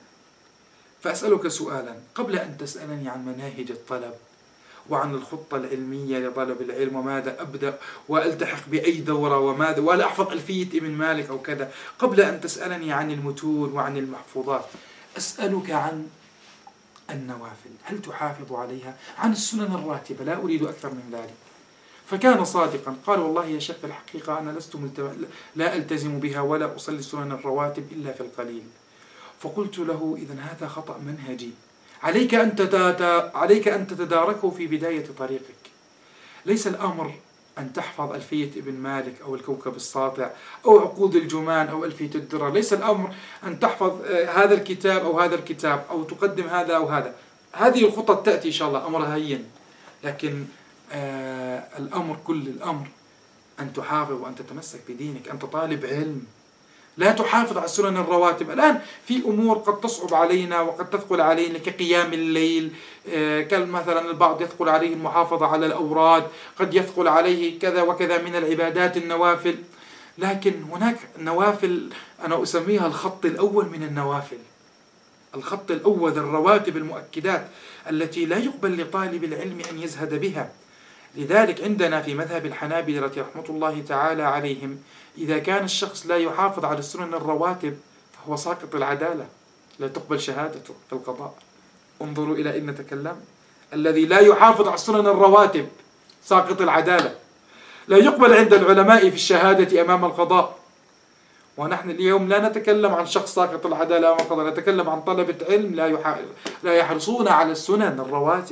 فأسألك سؤالا قبل أن تسألني عن مناهج الطلب وعن الخطة العلمية لطلب العلم وماذا أبدأ وألتحق بأي دورة وماذا ولا أحفظ ألفية ابن مالك أو كذا، قبل أن تسألني عن المتون وعن المحفوظات أسألك عن النوافل، هل تحافظ عليها؟ عن السنن الراتبة، لا أريد أكثر من ذلك. فكان صادقا، قال: والله يا شيخ الحقيقة أنا لست ملتم... لا ألتزم بها ولا أصلي السنن الرواتب إلا في القليل. فقلت له: إذن هذا خطأ منهجي، عليك أن تتت... عليك أن تتداركه في بداية طريقك. ليس الأمر أن تحفظ ألفية ابن مالك أو الكوكب الساطع أو عقود الجمان أو ألفية الدرر، ليس الأمر أن تحفظ هذا الكتاب أو هذا الكتاب أو تقدم هذا أو هذا. هذه الخطط تأتي إن شاء الله، أمرها هين، لكن آه الأمر كل الأمر أن تحافظ وأن تتمسك بدينك. أنت طالب علم، لا تحافظ على السنن الرواتب. الآن في أمور قد تصعب علينا وقد تثقل علينا كقيام الليل، آه كمثلا البعض يثقل عليه المحافظة على الأوراد، قد يثقل عليه كذا وكذا من العبادات النوافل، لكن هناك نوافل أنا أسميها الخط الأول من النوافل، الخط الأول الرواتب المؤكدات التي لا يقبل لطالب العلم أن يزهد بها. لذلك عندنا في مذهب الحنابلة رحمة الله تعالى عليهم، إذا كان الشخص لا يحافظ على السنن الرواتب فهو ساقط العدالة، لا تقبل شهادته في القضاء. انظروا إلى أين نتكلم. الذي لا يحافظ على السنن الرواتب ساقط العدالة، لا يقبل عند العلماء في الشهادة أمام القضاء. ونحن اليوم لا نتكلم عن شخص ساقط العدالة أمام القضاء، نتكلم عن طلبة علم لا لا يحرصون على السنن الرواتب.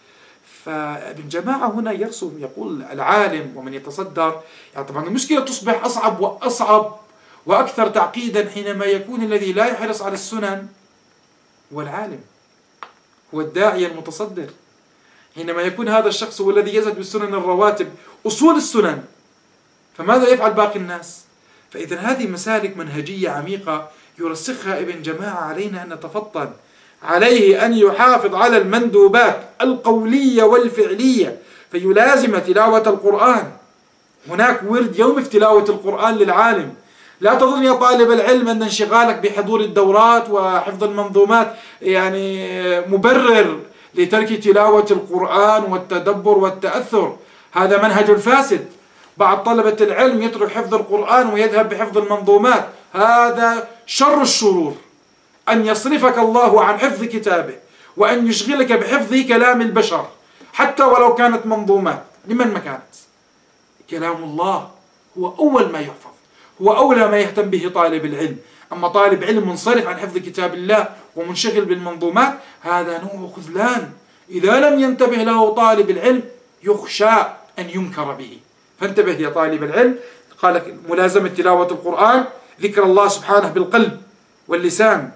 فابن جماعة هنا يرسم، يقول العالم ومن يتصدر، يعني طبعا المشكلة تصبح أصعب وأصعب وأكثر تعقيدا حينما يكون الذي لا يحرص على السنن هو العالم، هو الداعية المتصدر. حينما يكون هذا الشخص هو الذي يزهد بالسنن الرواتب أصول السنن، فماذا يفعل باقي الناس؟ فإذا هذه مسالك منهجية عميقة يرسخها ابن جماعة علينا أن نتفطن. عليه أن يحافظ على المندوبات القولية والفعلية، فيلازم تلاوة القرآن. هناك ورد يومي في تلاوة القرآن للعالم، لا تظن يا طالب العلم أن انشغالك بحضور الدورات وحفظ المنظومات يعني مبرر لترك تلاوة القرآن والتدبر والتأثر. هذا منهج فاسد. بعض طلبة العلم يترك حفظ القرآن ويذهب بحفظ المنظومات، هذا شر الشرور. أن يصرفك الله عن حفظ كتابه وأن يشغلك بحفظ كلام البشر حتى ولو كانت منظومات لمن ما كانت. كلام الله هو أول ما يحفظ، هو أولى ما يهتم به طالب العلم. أما طالب علم منصرف عن حفظ كتاب الله ومنشغل بالمنظومات، هذا نوع خذلان إذا لم ينتبه له طالب العلم يخشى أن ينكر به. فانتبه يا طالب العلم. قال لك ملازمة تلاوة القرآن، ذكر الله سبحانه بالقلب واللسان،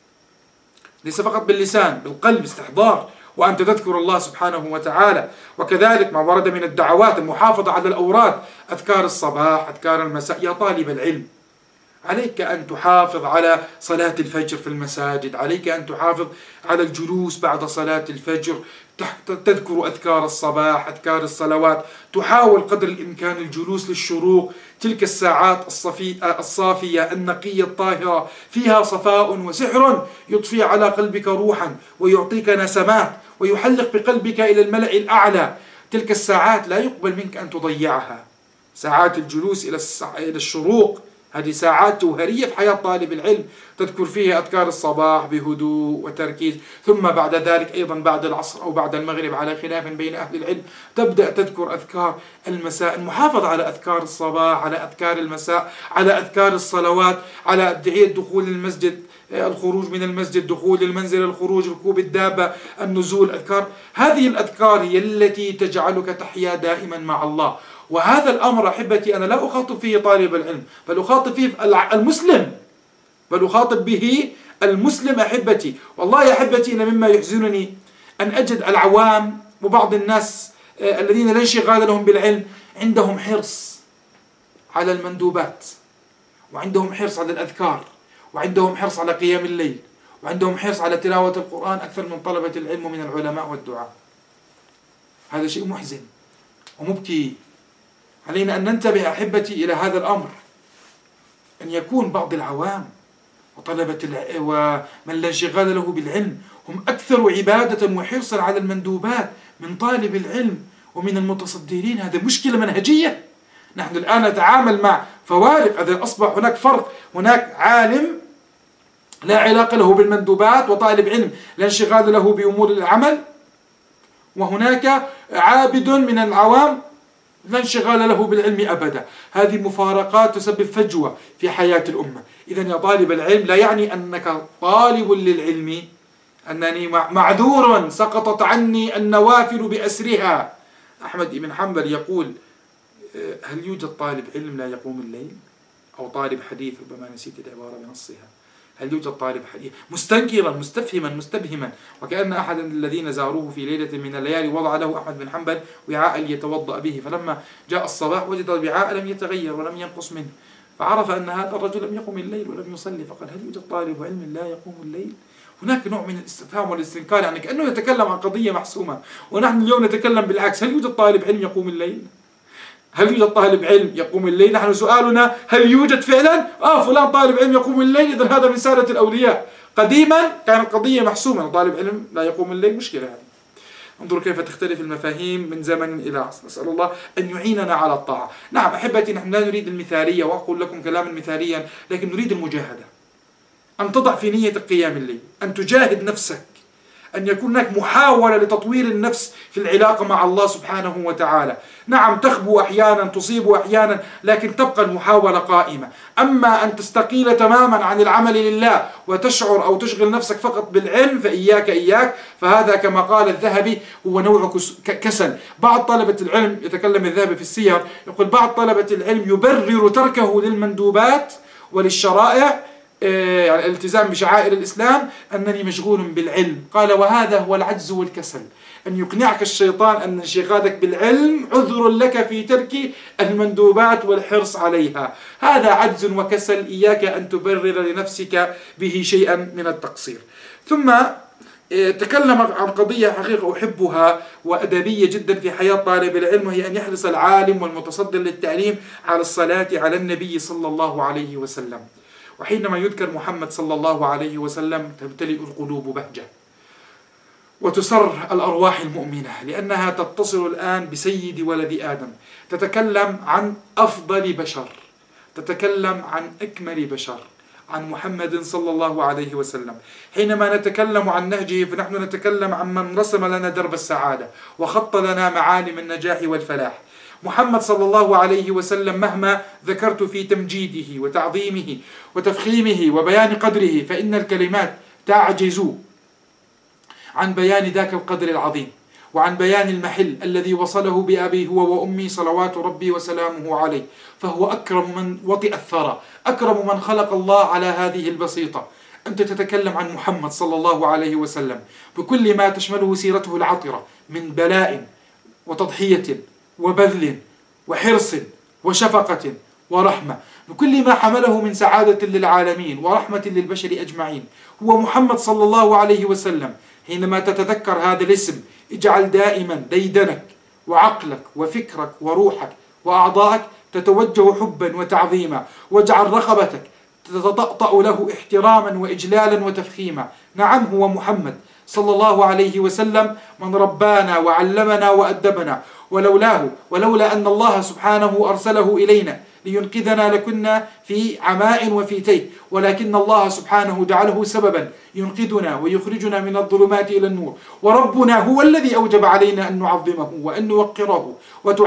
ليس فقط باللسان، بالقلب استحضار، وأنت تذكر الله سبحانه وتعالى. وكذلك ما ورد من الدعوات، المحافظة على الأوراد، أذكار الصباح، أذكار المساء. يا طالب العلم عليك أن تحافظ على صلاة الفجر في المساجد، عليك أن تحافظ على الجلوس بعد صلاة الفجر، تذكر أذكار الصباح، أذكار الصلوات، تحاول قدر الإمكان الجلوس للشروق، تلك الساعات الصافية النقية الطاهرة فيها صفاء وسحر يضفي على قلبك روحا ويعطيك نسمات ويحلق بقلبك إلى الملأ الأعلى. تلك الساعات لا يقبل منك أن تضيعها. ساعات الجلوس إلى الشروق هذه ساعات جوهرية في حياة طالب العلم، تذكر فيها أذكار الصباح بهدوء وتركيز، ثم بعد ذلك أيضا بعد العصر أو بعد المغرب على خلاف بين أهل العلم تبدأ تذكر أذكار المساء. المحافظة على أذكار الصباح، على أذكار المساء، على أذكار الصلوات، على أدعية دخول المسجد، الخروج من المسجد، دخول المنزل، الخروج، ركوب الدابة، النزول، أذكار. هذه الأذكار هي التي تجعلك تحيا دائما مع الله. وهذا الأمر أحبتي أنا لا أخاطب فيه طالب العلم، بل أخاطب فيه المسلم، بل أخاطب به المسلم أحبتي. والله يا أحبتي إن مما يحزنني أن أجد العوام وبعض الناس الذين لا انشغال لهم بالعلم عندهم حرص على المندوبات، وعندهم حرص على الأذكار، وعندهم حرص على قيام الليل، وعندهم حرص على تلاوة القرآن أكثر من طلبة العلم ومن العلماء والدعاء. هذا شيء محزن ومبكي. علينا أن ننتبه أحبتي إلى هذا الأمر، أن يكون بعض العوام وطلبة الع... ومن لا انشغال له بالعلم هم أكثر عبادة وحرصا على المندوبات من طالب العلم ومن المتصدرين. هذا مشكلة منهجية. نحن الآن نتعامل مع فوارق. إذا أصبح هناك فرق، هناك عالم لا علاقة له بالمندوبات وطالب علم لا انشغال له بأمور العمل، وهناك عابد من العوام لا انشغال له بالعلم أبدا. هذه مفارقات تسبب فجوة في حياة الأمة. إذن يا طالب العلم لا يعني أنك طالب للعلم أنني معذور سقطت عني النوافل بأسرها. أحمد بن حنبل يقول: هل يوجد طالب علم لا يقوم الليل؟ أو طالب حديث، ربما نسيت العبارة بنصها. هل يوجد طالب حديث؟ مستنكرا مستفهما مستبهما، وكأن أحد الذين زاروه في ليلة من الليالي وضع له أحمد بن حنبل وعاء ليتوضأ به، فلما جاء الصباح وجد الوعاء لم يتغير ولم ينقص منه، فعرف أن هذا الرجل لم يقم الليل ولم يصلي، فقال: هل يوجد طالب علم لا يقوم الليل؟ هناك نوع من الاستفهام والاستنكار، يعني كأنه يتكلم عن قضية محسومة، ونحن اليوم نتكلم بالعكس. هل يوجد طالب علم يقوم الليل؟ هل يوجد طالب علم يقوم الليل؟ نحن سؤالنا هل يوجد فعلا؟ آه فلان طالب علم يقوم الليل، إذن هذا من سادة الأولياء. قديما كانت قضية محسومة، طالب علم لا يقوم الليل مشكلة هذه. انظروا كيف تختلف المفاهيم من زمن إلى عصر. نسأل الله أن يعيننا على الطاعة. نعم أحبتي، نحن لا نريد المثالية، وأقول لكم كلاما مثاليا، لكن نريد المجاهدة. أن تضع في نية قيام الليل، أن تجاهد نفسك، أن يكون هناك محاولة لتطوير النفس في العلاقة مع الله سبحانه وتعالى. نعم تخبو أحيانا، تصيب أحيانا، لكن تبقى المحاولة قائمة. أما أن تستقيل تماما عن العمل لله وتشعر أو تشغل نفسك فقط بالعلم، فإياك إياك، فهذا كما قال الذهبي هو نوع كسل. بعض طلبة العلم، يتكلم الذهبي في السير، يقول: بعض طلبة العلم يبرر تركه للمندوبات وللشرائع، يعني الالتزام بشعائر الإسلام، أنني مشغول بالعلم. قال: وهذا هو العجز والكسل، أن يقنعك الشيطان أن انشغالك بالعلم عذر لك في ترك المندوبات والحرص عليها. هذا عجز وكسل، إياك أن تبرر لنفسك به شيئا من التقصير. ثم تكلم عن قضية حقيقة أحبها وأدبية جدا في حياة طالب العلم، وهي أن يحرص العالم والمتصدر للتعليم على الصلاة على النبي صلى الله عليه وسلم. وحينما يذكر محمد صلى الله عليه وسلم تمتلئ القلوب بهجة وتسر الأرواح المؤمنة، لأنها تتصل الآن بسيد ولد آدم، تتكلم عن أفضل بشر، تتكلم عن أكمل بشر، عن محمد صلى الله عليه وسلم. حينما نتكلم عن نهجه فنحن نتكلم عن من رسم لنا درب السعادة وخط لنا معالم النجاح والفلاح. محمد صلى الله عليه وسلم مهما ذكرت في تمجيده وتعظيمه وتفخيمه وبيان قدره فإن الكلمات تعجز عن بيان ذاك القدر العظيم، وعن بيان المحل الذي وصله بأبي هو وأمي صلوات ربي وسلامه عليه. فهو أكرم من وطئ الثرى، أكرم من خلق الله على هذه البسيطة. أنت تتكلم عن محمد صلى الله عليه وسلم بكل ما تشمله سيرته العطرة من بلاء وتضحية وبذل وحرص وشفقة ورحمة، بكل ما حمله من سعادة للعالمين ورحمة للبشر أجمعين. هو محمد صلى الله عليه وسلم. حينما تتذكر هذا الاسم اجعل دائما ديدنك وعقلك وفكرك وروحك وأعضائك تتوجه حبا وتعظيما، واجعل رقبتك تتطأطأ له احتراما وإجلالا وتفخيما. نعم، هو محمد صلى الله عليه وسلم من ربانا وعلمنا وأدبنا، ولولاه ولولا أن الله سبحانه أرسله إلينا لينقذنا لكنا في عماء وفي تيه، ولكن الله سبحانه جعله سببا ينقذنا ويخرجنا من الظلمات إلى النور. وربنا هو الذي أوجب علينا أن نعظمه وأن نوقره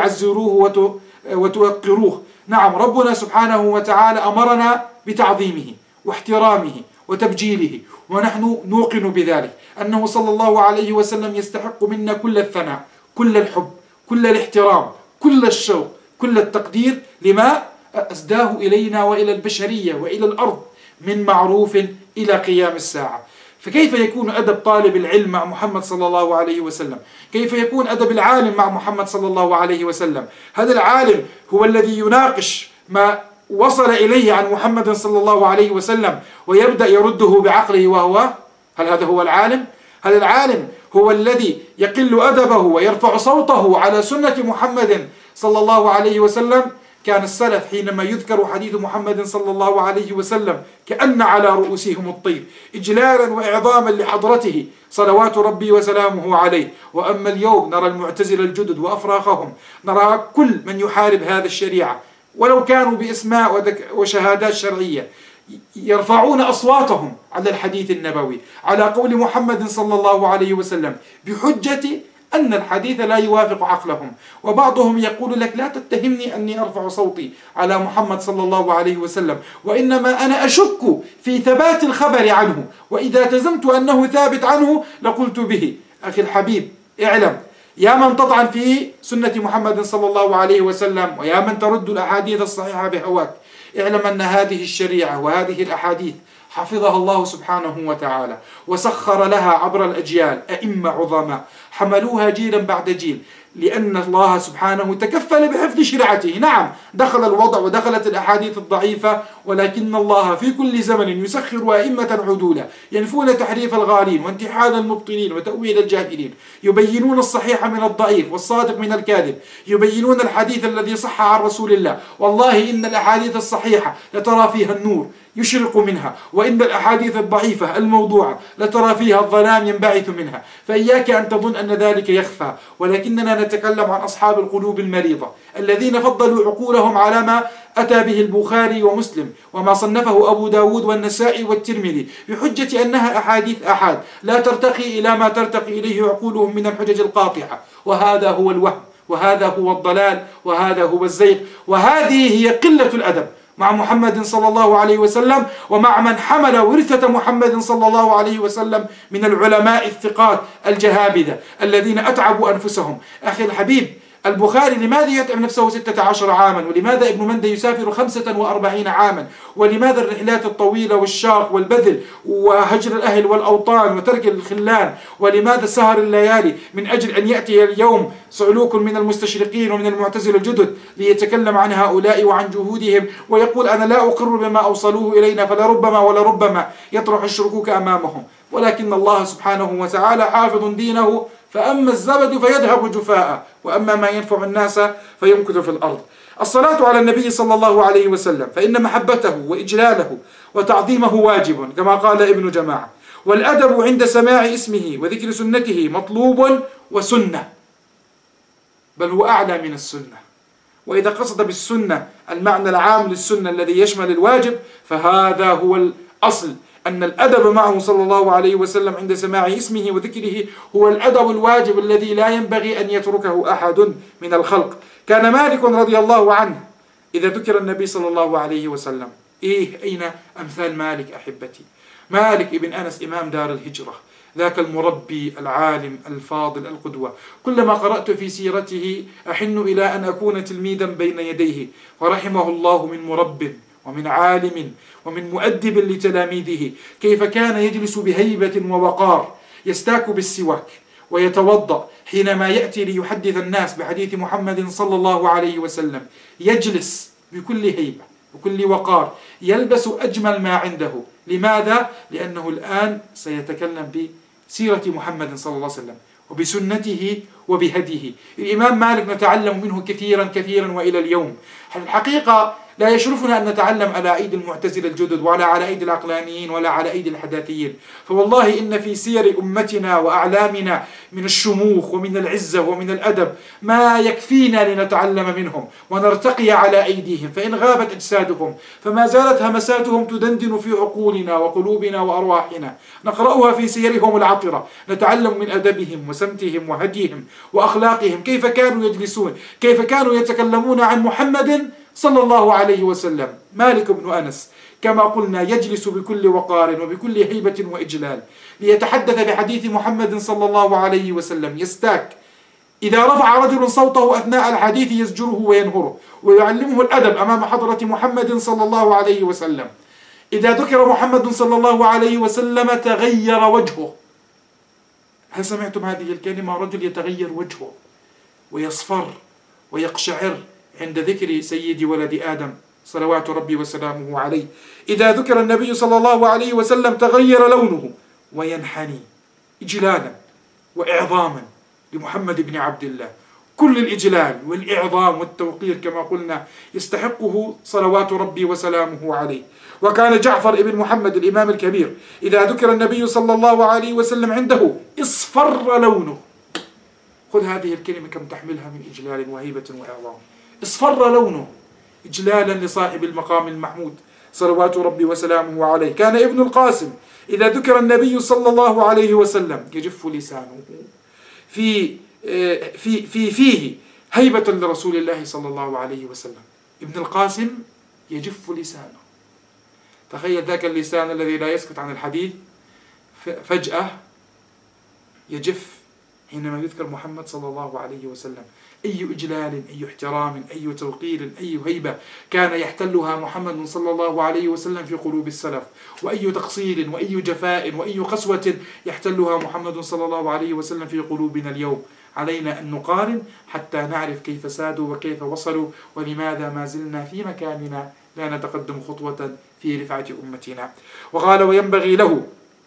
وتعزروه وتوقروه. نعم، ربنا سبحانه وتعالى أمرنا بتعظيمه واحترامه وتبجيله، ونحن نوقن بذلك أنه صلى الله عليه وسلم يستحق منا كل الثناء، كل الحب، كل الاحترام، كل الشوق، كل التقدير لما أسداه إلينا وإلى البشرية وإلى الأرض من معروف إلى قيام الساعة. فكيف يكون أدب طالب العلم مع محمد صلى الله عليه وسلم؟ كيف يكون أدب العالم مع محمد صلى الله عليه وسلم؟ هذا العالم هو الذي يناقش ما وصل إليه عن محمد صلى الله عليه وسلم ويبدأ يرده بعقله، وهو هل هذا هو العالم؟ هل العالم هو الذي يقل أدبه ويرفع صوته على سنة محمد صلى الله عليه وسلم؟ كان السلف حينما يذكر حديث محمد صلى الله عليه وسلم كأن على رؤوسهم الطير، إجلالا وإعظاما لحضرته صلوات ربي وسلامه عليه. وأما اليوم نرى المعتزلة الجدد وأفراخهم، نرى كل من يحارب هذه الشريعة ولو كانوا بإسماء وشهادات شرعية يرفعون أصواتهم على الحديث النبوي، على قول محمد صلى الله عليه وسلم، بحجة أن الحديث لا يوافق عقلهم. وبعضهم يقول لك لا تتهمني أني أرفع صوتي على محمد صلى الله عليه وسلم، وإنما أنا أشك في ثبات الخبر عنه، وإذا تزمت أنه ثابت عنه لقلت به. أخي الحبيب، اعلم يا من تطعن في سنة محمد صلى الله عليه وسلم، ويا من ترد الأحاديث الصحيحة بهواك، اعلم أن هذه الشريعة وهذه الأحاديث حفظها الله سبحانه وتعالى وسخر لها عبر الأجيال أئمة عظماء حملوها جيلا بعد جيل، لأن الله سبحانه تكفل بحفظ شريعته. نعم، دخل الوضع ودخلت الأحاديث الضعيفة، ولكن الله في كل زمن يسخر أئمة عدولا ينفون تحريف الغالين وانتحال المبطلين وتأويل الجاهلين، يبينون الصحيح من الضعيف والصادق من الكاذب، يبينون الحديث الذي صح عن رسول الله. والله إن الأحاديث الصحيحة لترى فيها النور يشرق منها، وإن الأحاديث الضعيفة الموضوعة لترى فيها الظلام ينبعث منها. فإياك أن تظن أن ذلك يخفى، ولكننا نتكلم عن أصحاب القلوب المريضة الذين فضلوا عقولهم على ما أتى به البخاري ومسلم وما صنفه أبو داود والنسائي والترمذي، بحجة أنها أحاديث أحاد لا ترتقي إلى ما ترتقي إليه عقولهم من الحجج القاطعة. وهذا هو الوهم، وهذا هو الضلال، وهذا هو الزيغ، وهذه هي قلة الأدب مع محمد صلى الله عليه وسلم ومع من حمل ورثة محمد صلى الله عليه وسلم من العلماء الثقات الجهابذة الذين أتعبوا أنفسهم. أخي الحبيب، البخاري لماذا يتعب نفسه ستة عشر عاما؟ ولماذا ابن مندى يسافر خمسة وأربعين عاما؟ ولماذا الرحلات الطويلة والشاق والبذل وهجر الأهل والأوطان وترك الخلان؟ ولماذا سهر الليالي من أجل أن يأتي اليوم صعلوك من المستشرقين ومن المعتزلة الجدد ليتكلم عن هؤلاء وعن جهودهم ويقول أنا لا أقر بما أوصلوه إلينا، فلربما ولربما يطرح الشركوك أمامهم. ولكن الله سبحانه وتعالى حافظ دينه، فأما الزبد فيذهب جفاء وأما ما ينفع الناس فيمكث في الأرض. الصلاة على النبي صلى الله عليه وسلم، فإن محبته وإجلاله وتعظيمه واجب كما قال ابن جماعة، والأدب عند سماع اسمه وذكر سنته مطلوب وسنة، بل هو أعلى من السنة. وإذا قصد بالسنة المعنى العام للسنة الذي يشمل الواجب، فهذا هو الأصل، أن الأدب معه صلى الله عليه وسلم عند سماع اسمه وذكره هو الأدب الواجب الذي لا ينبغي أن يتركه أحد من الخلق. كان مالك رضي الله عنه إذا ذكر النبي صلى الله عليه وسلم، إيه أين أمثال مالك أحبتي؟ مالك ابن أنس إمام دار الهجرة، ذاك المربي العالم الفاضل القدوة، كلما قرأت في سيرته أحن إلى أن أكون تلميذا بين يديه، فرحمه الله من مرب ومن عالم ومن مؤدب لتلاميذه، كيف كان يجلس بهيبة ووقار، يستاك بالسواك ويتوضأ حينما يأتي ليحدث الناس بحديث محمد صلى الله عليه وسلم، يجلس بكل هيبة وكل وقار، يلبس أجمل ما عنده. لماذا؟ لأنه الآن سيتكلم بسيرة محمد صلى الله عليه وسلم وبسنته وبهديه. الإمام مالك نتعلم منه كثيرا كثيرا وإلى اليوم. الحقيقة لا يشرفنا أن نتعلم على أيدي المعتزلة الجدد ولا على أيدي العقلانيين ولا على أيدي الحداثيين، فوالله إن في سير أمتنا وأعلامنا من الشموخ ومن العزة ومن الأدب ما يكفينا لنتعلم منهم ونرتقي على أيديهم، فإن غابت أجسادهم فما زالت همساتهم تدندن في عقولنا وقلوبنا وأرواحنا، نقرأها في سيرهم العطرة، نتعلم من أدبهم وسمتهم وهديهم وأخلاقهم، كيف كانوا يجلسون، كيف كانوا يتكلمون عن محمد صلى الله عليه وسلم. مالك بن أنس كما قلنا يجلس بكل وقار وبكل هيبة وإجلال ليتحدث بحديث محمد صلى الله عليه وسلم، يستاك، إذا رفع رجل صوته أثناء الحديث يزجره وينهره ويعلمه الأدب أمام حضرة محمد صلى الله عليه وسلم. إذا ذكر محمد صلى الله عليه وسلم تغير وجهه. هل سمعتم هذه الكلمة؟ رجل يتغير وجهه ويصفر ويقشعر عند ذكر سيد ولد آدم صلوات ربي وسلامه عليه. إذا ذكر النبي صلى الله عليه وسلم تغير لونه وينحني إجلالا وإعظاما لمحمد بن عبد الله. كل الإجلال والإعظام والتوقير كما قلنا يستحقه صلوات ربي وسلامه عليه. وكان جعفر ابن محمد الإمام الكبير إذا ذكر النبي صلى الله عليه وسلم عنده اصفر لونه. خذ هذه الكلمة كم تحملها من إجلال وهيبة وإعظام. اصفر لونه إجلالا لصاحب المقام المحمود صلوات ربي وسلامه عليه. كان ابن القاسم إذا ذكر النبي صلى الله عليه وسلم يجف لسانه في في في فيه هيبة لرسول الله صلى الله عليه وسلم. ابن القاسم يجف لسانه. تخيل ذاك اللسان الذي لا يسكت عن الحديث فجأة يجف حينما يذكر محمد صلى الله عليه وسلم. أي إجلال، أي احترام، أي توقير، أي هيبة كان يحتلها محمد صلى الله عليه وسلم في قلوب السلف، وأي تقصير وأي جفاء وأي قسوة يحتلها محمد صلى الله عليه وسلم في قلوبنا اليوم. علينا أن نقارن حتى نعرف كيف سادوا وكيف وصلوا ولماذا ما زلنا في مكاننا لا نتقدم خطوة في رفعة أمتنا. وقال وينبغي له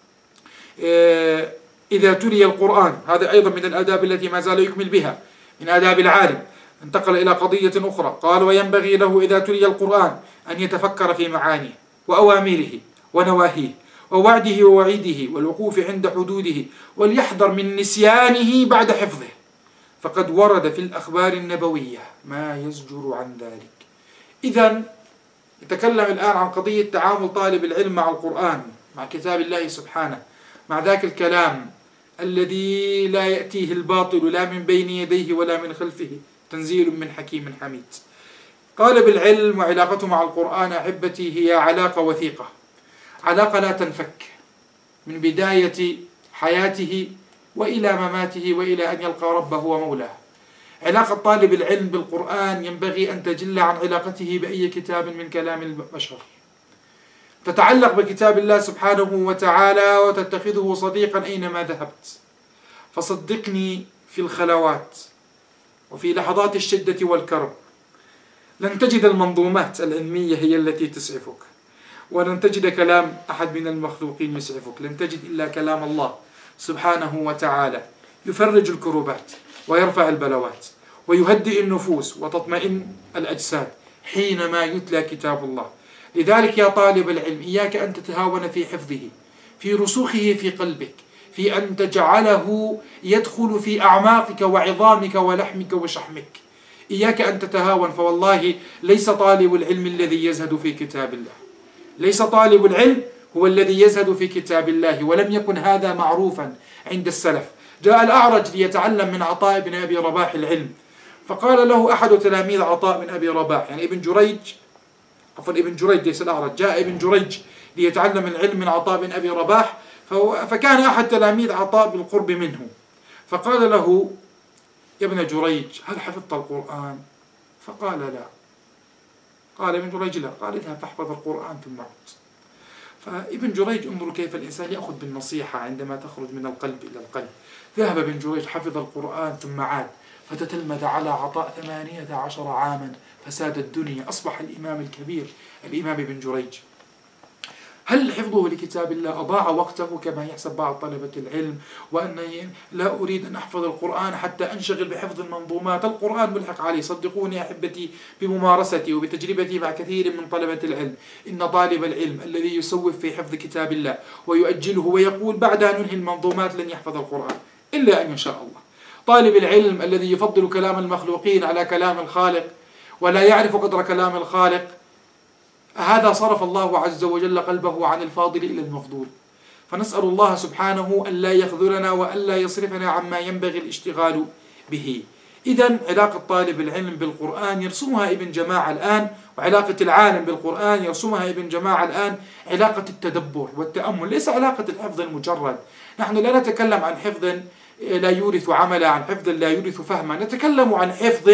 إذا تلي القرآن، هذا أيضا من الآداب التي ما زال يكمل بها من آداب العالم. انتقل إلى قضية أخرى، قال وينبغي له إذا تلي القرآن أن يتفكر في معانيه وأوامره ونواهيه ووعده ووعيده والوقوف عند حدوده، وليحذر من نسيانه بعد حفظه، فقد ورد في الأخبار النبوية ما يزجر عن ذلك. إذن يتكلم الآن عن قضية تعامل طالب العلم مع القرآن، مع كتاب الله سبحانه، مع ذاك الكلام الذي لا يأتيه الباطل لا من بين يديه ولا من خلفه، تنزيل من حكيم حميد. طالب العلم وعلاقته مع القرآن أحبتي هي علاقة وثيقة، علاقة لا تنفك من بداية حياته وإلى مماته وإلى أن يلقى ربه ومولاه. علاقة طالب العلم بالقرآن ينبغي أن تجل عن علاقته بأي كتاب من كلام البشر، تتعلق بكتاب الله سبحانه وتعالى وتتخذه صديقا أينما ذهبت. فصدقني في الخلوات وفي لحظات الشدة والكرب لن تجد المنظومات العلمية هي التي تسعفك، ولن تجد كلام أحد من المخلوقين يسعفك، لن تجد إلا كلام الله سبحانه وتعالى يفرج الكروبات ويرفع البلوات ويهدئ النفوس وتطمئن الأجساد حينما يتلى كتاب الله. لذلك يا طالب العلم إياك أن تتهاون في حفظه، في رسوخه في قلبك، في أن تجعله يدخل في أعماقك وعظامك ولحمك وشحمك. إياك أن تتهاون، فوالله ليس طالب العلم الذي يزهد في كتاب الله، ليس طالب العلم هو الذي يزهد في كتاب الله، ولم يكن هذا معروفا عند السلف. جاء الأعرج ليتعلم من عطاء بن أبي رباح العلم، فقال له أحد تلاميذ عطاء بن أبي رباح، يعني ابن جريج، عفوا ابن جريج ليس الأعرج، جاء ابن جريج ليتعلم العلم من عطاء بن أبي رباح، فكان أحد تلاميذ عطاء بالقرب منه، فقال له: يا ابن جريج هل حفظت القرآن؟ فقال: لا. قال ابن جريج: لا. قال: اذهب فاحفظ القرآن ثم عد. فابن جريج، انظروا كيف الإنسان يأخذ بالنصيحة عندما تخرج من القلب إلى القلب. ذهب ابن جريج حفظ القرآن ثم عاد، فتتلمذ على عطاء ثمانية عشر عاما، فساد الدنيا، أصبح الإمام الكبير الإمام ابن جريج. هل حفظه لكتاب الله أضاع وقته كما يحسب بعض طلبة العلم، وأنني لا أريد أن أحفظ القرآن حتى أنشغل بحفظ المنظومات؟ القرآن ملحق علي، صدقوني يا أحبتي بممارستي وبتجربتي مع كثير من طلبة العلم. إن طالب العلم الذي يسوف في حفظ كتاب الله ويؤجله ويقول بعد أن أنهي المنظومات لن يحفظ القرآن إلا أن يشاء الله. طالب العلم الذي يفضل كلام المخلوقين على كلام الخالق ولا يعرف قدر كلام الخالق، هذا صرف الله عز وجل قلبه عن الفاضل إلى المفضول. فنسأل الله سبحانه أن لا يخذلنا وأن لا يصرفنا عما ينبغي الاشتغال به. إذن علاقة طالب العلم بالقرآن يرسمها ابن جماعة الآن، وعلاقة العالم بالقرآن يرسمها ابن جماعة الآن علاقة التدبر والتأمل، ليس علاقة الحفظ المجرد. نحن لا نتكلم عن حفظ لا يورث عملا، عن حفظ لا يورث فهما، نتكلم عن حفظ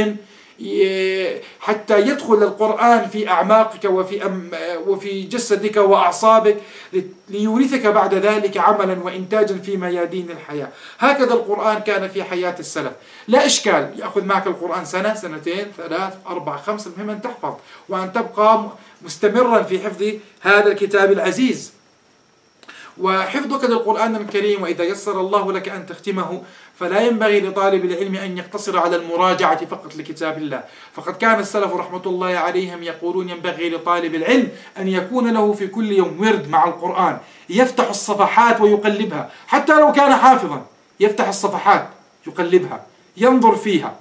حتى يدخل القرآن في أعماقك وفي أم وفي جسدك وأعصابك، ليورثك بعد ذلك عملا وإنتاجا في ميادين الحياة. هكذا القرآن كان في حياة السلف. لا إشكال يأخذ معك القرآن سنة، سنتين، ثلاث، أربع، خمس، المهم أن تحفظ وأن تبقى مستمرا في حفظ هذا الكتاب العزيز. وحفظك للقرآن الكريم وإذا يسر الله لك أن تختمه، فلا ينبغي لطالب العلم أن يقتصر على المراجعة فقط لكتاب الله. فقد كان السلف رحمة الله عليهم يقولون: ينبغي لطالب العلم أن يكون له في كل يوم ورد مع القرآن، يفتح الصفحات ويقلبها، حتى لو كان حافظا يفتح الصفحات يقلبها، ينظر فيها،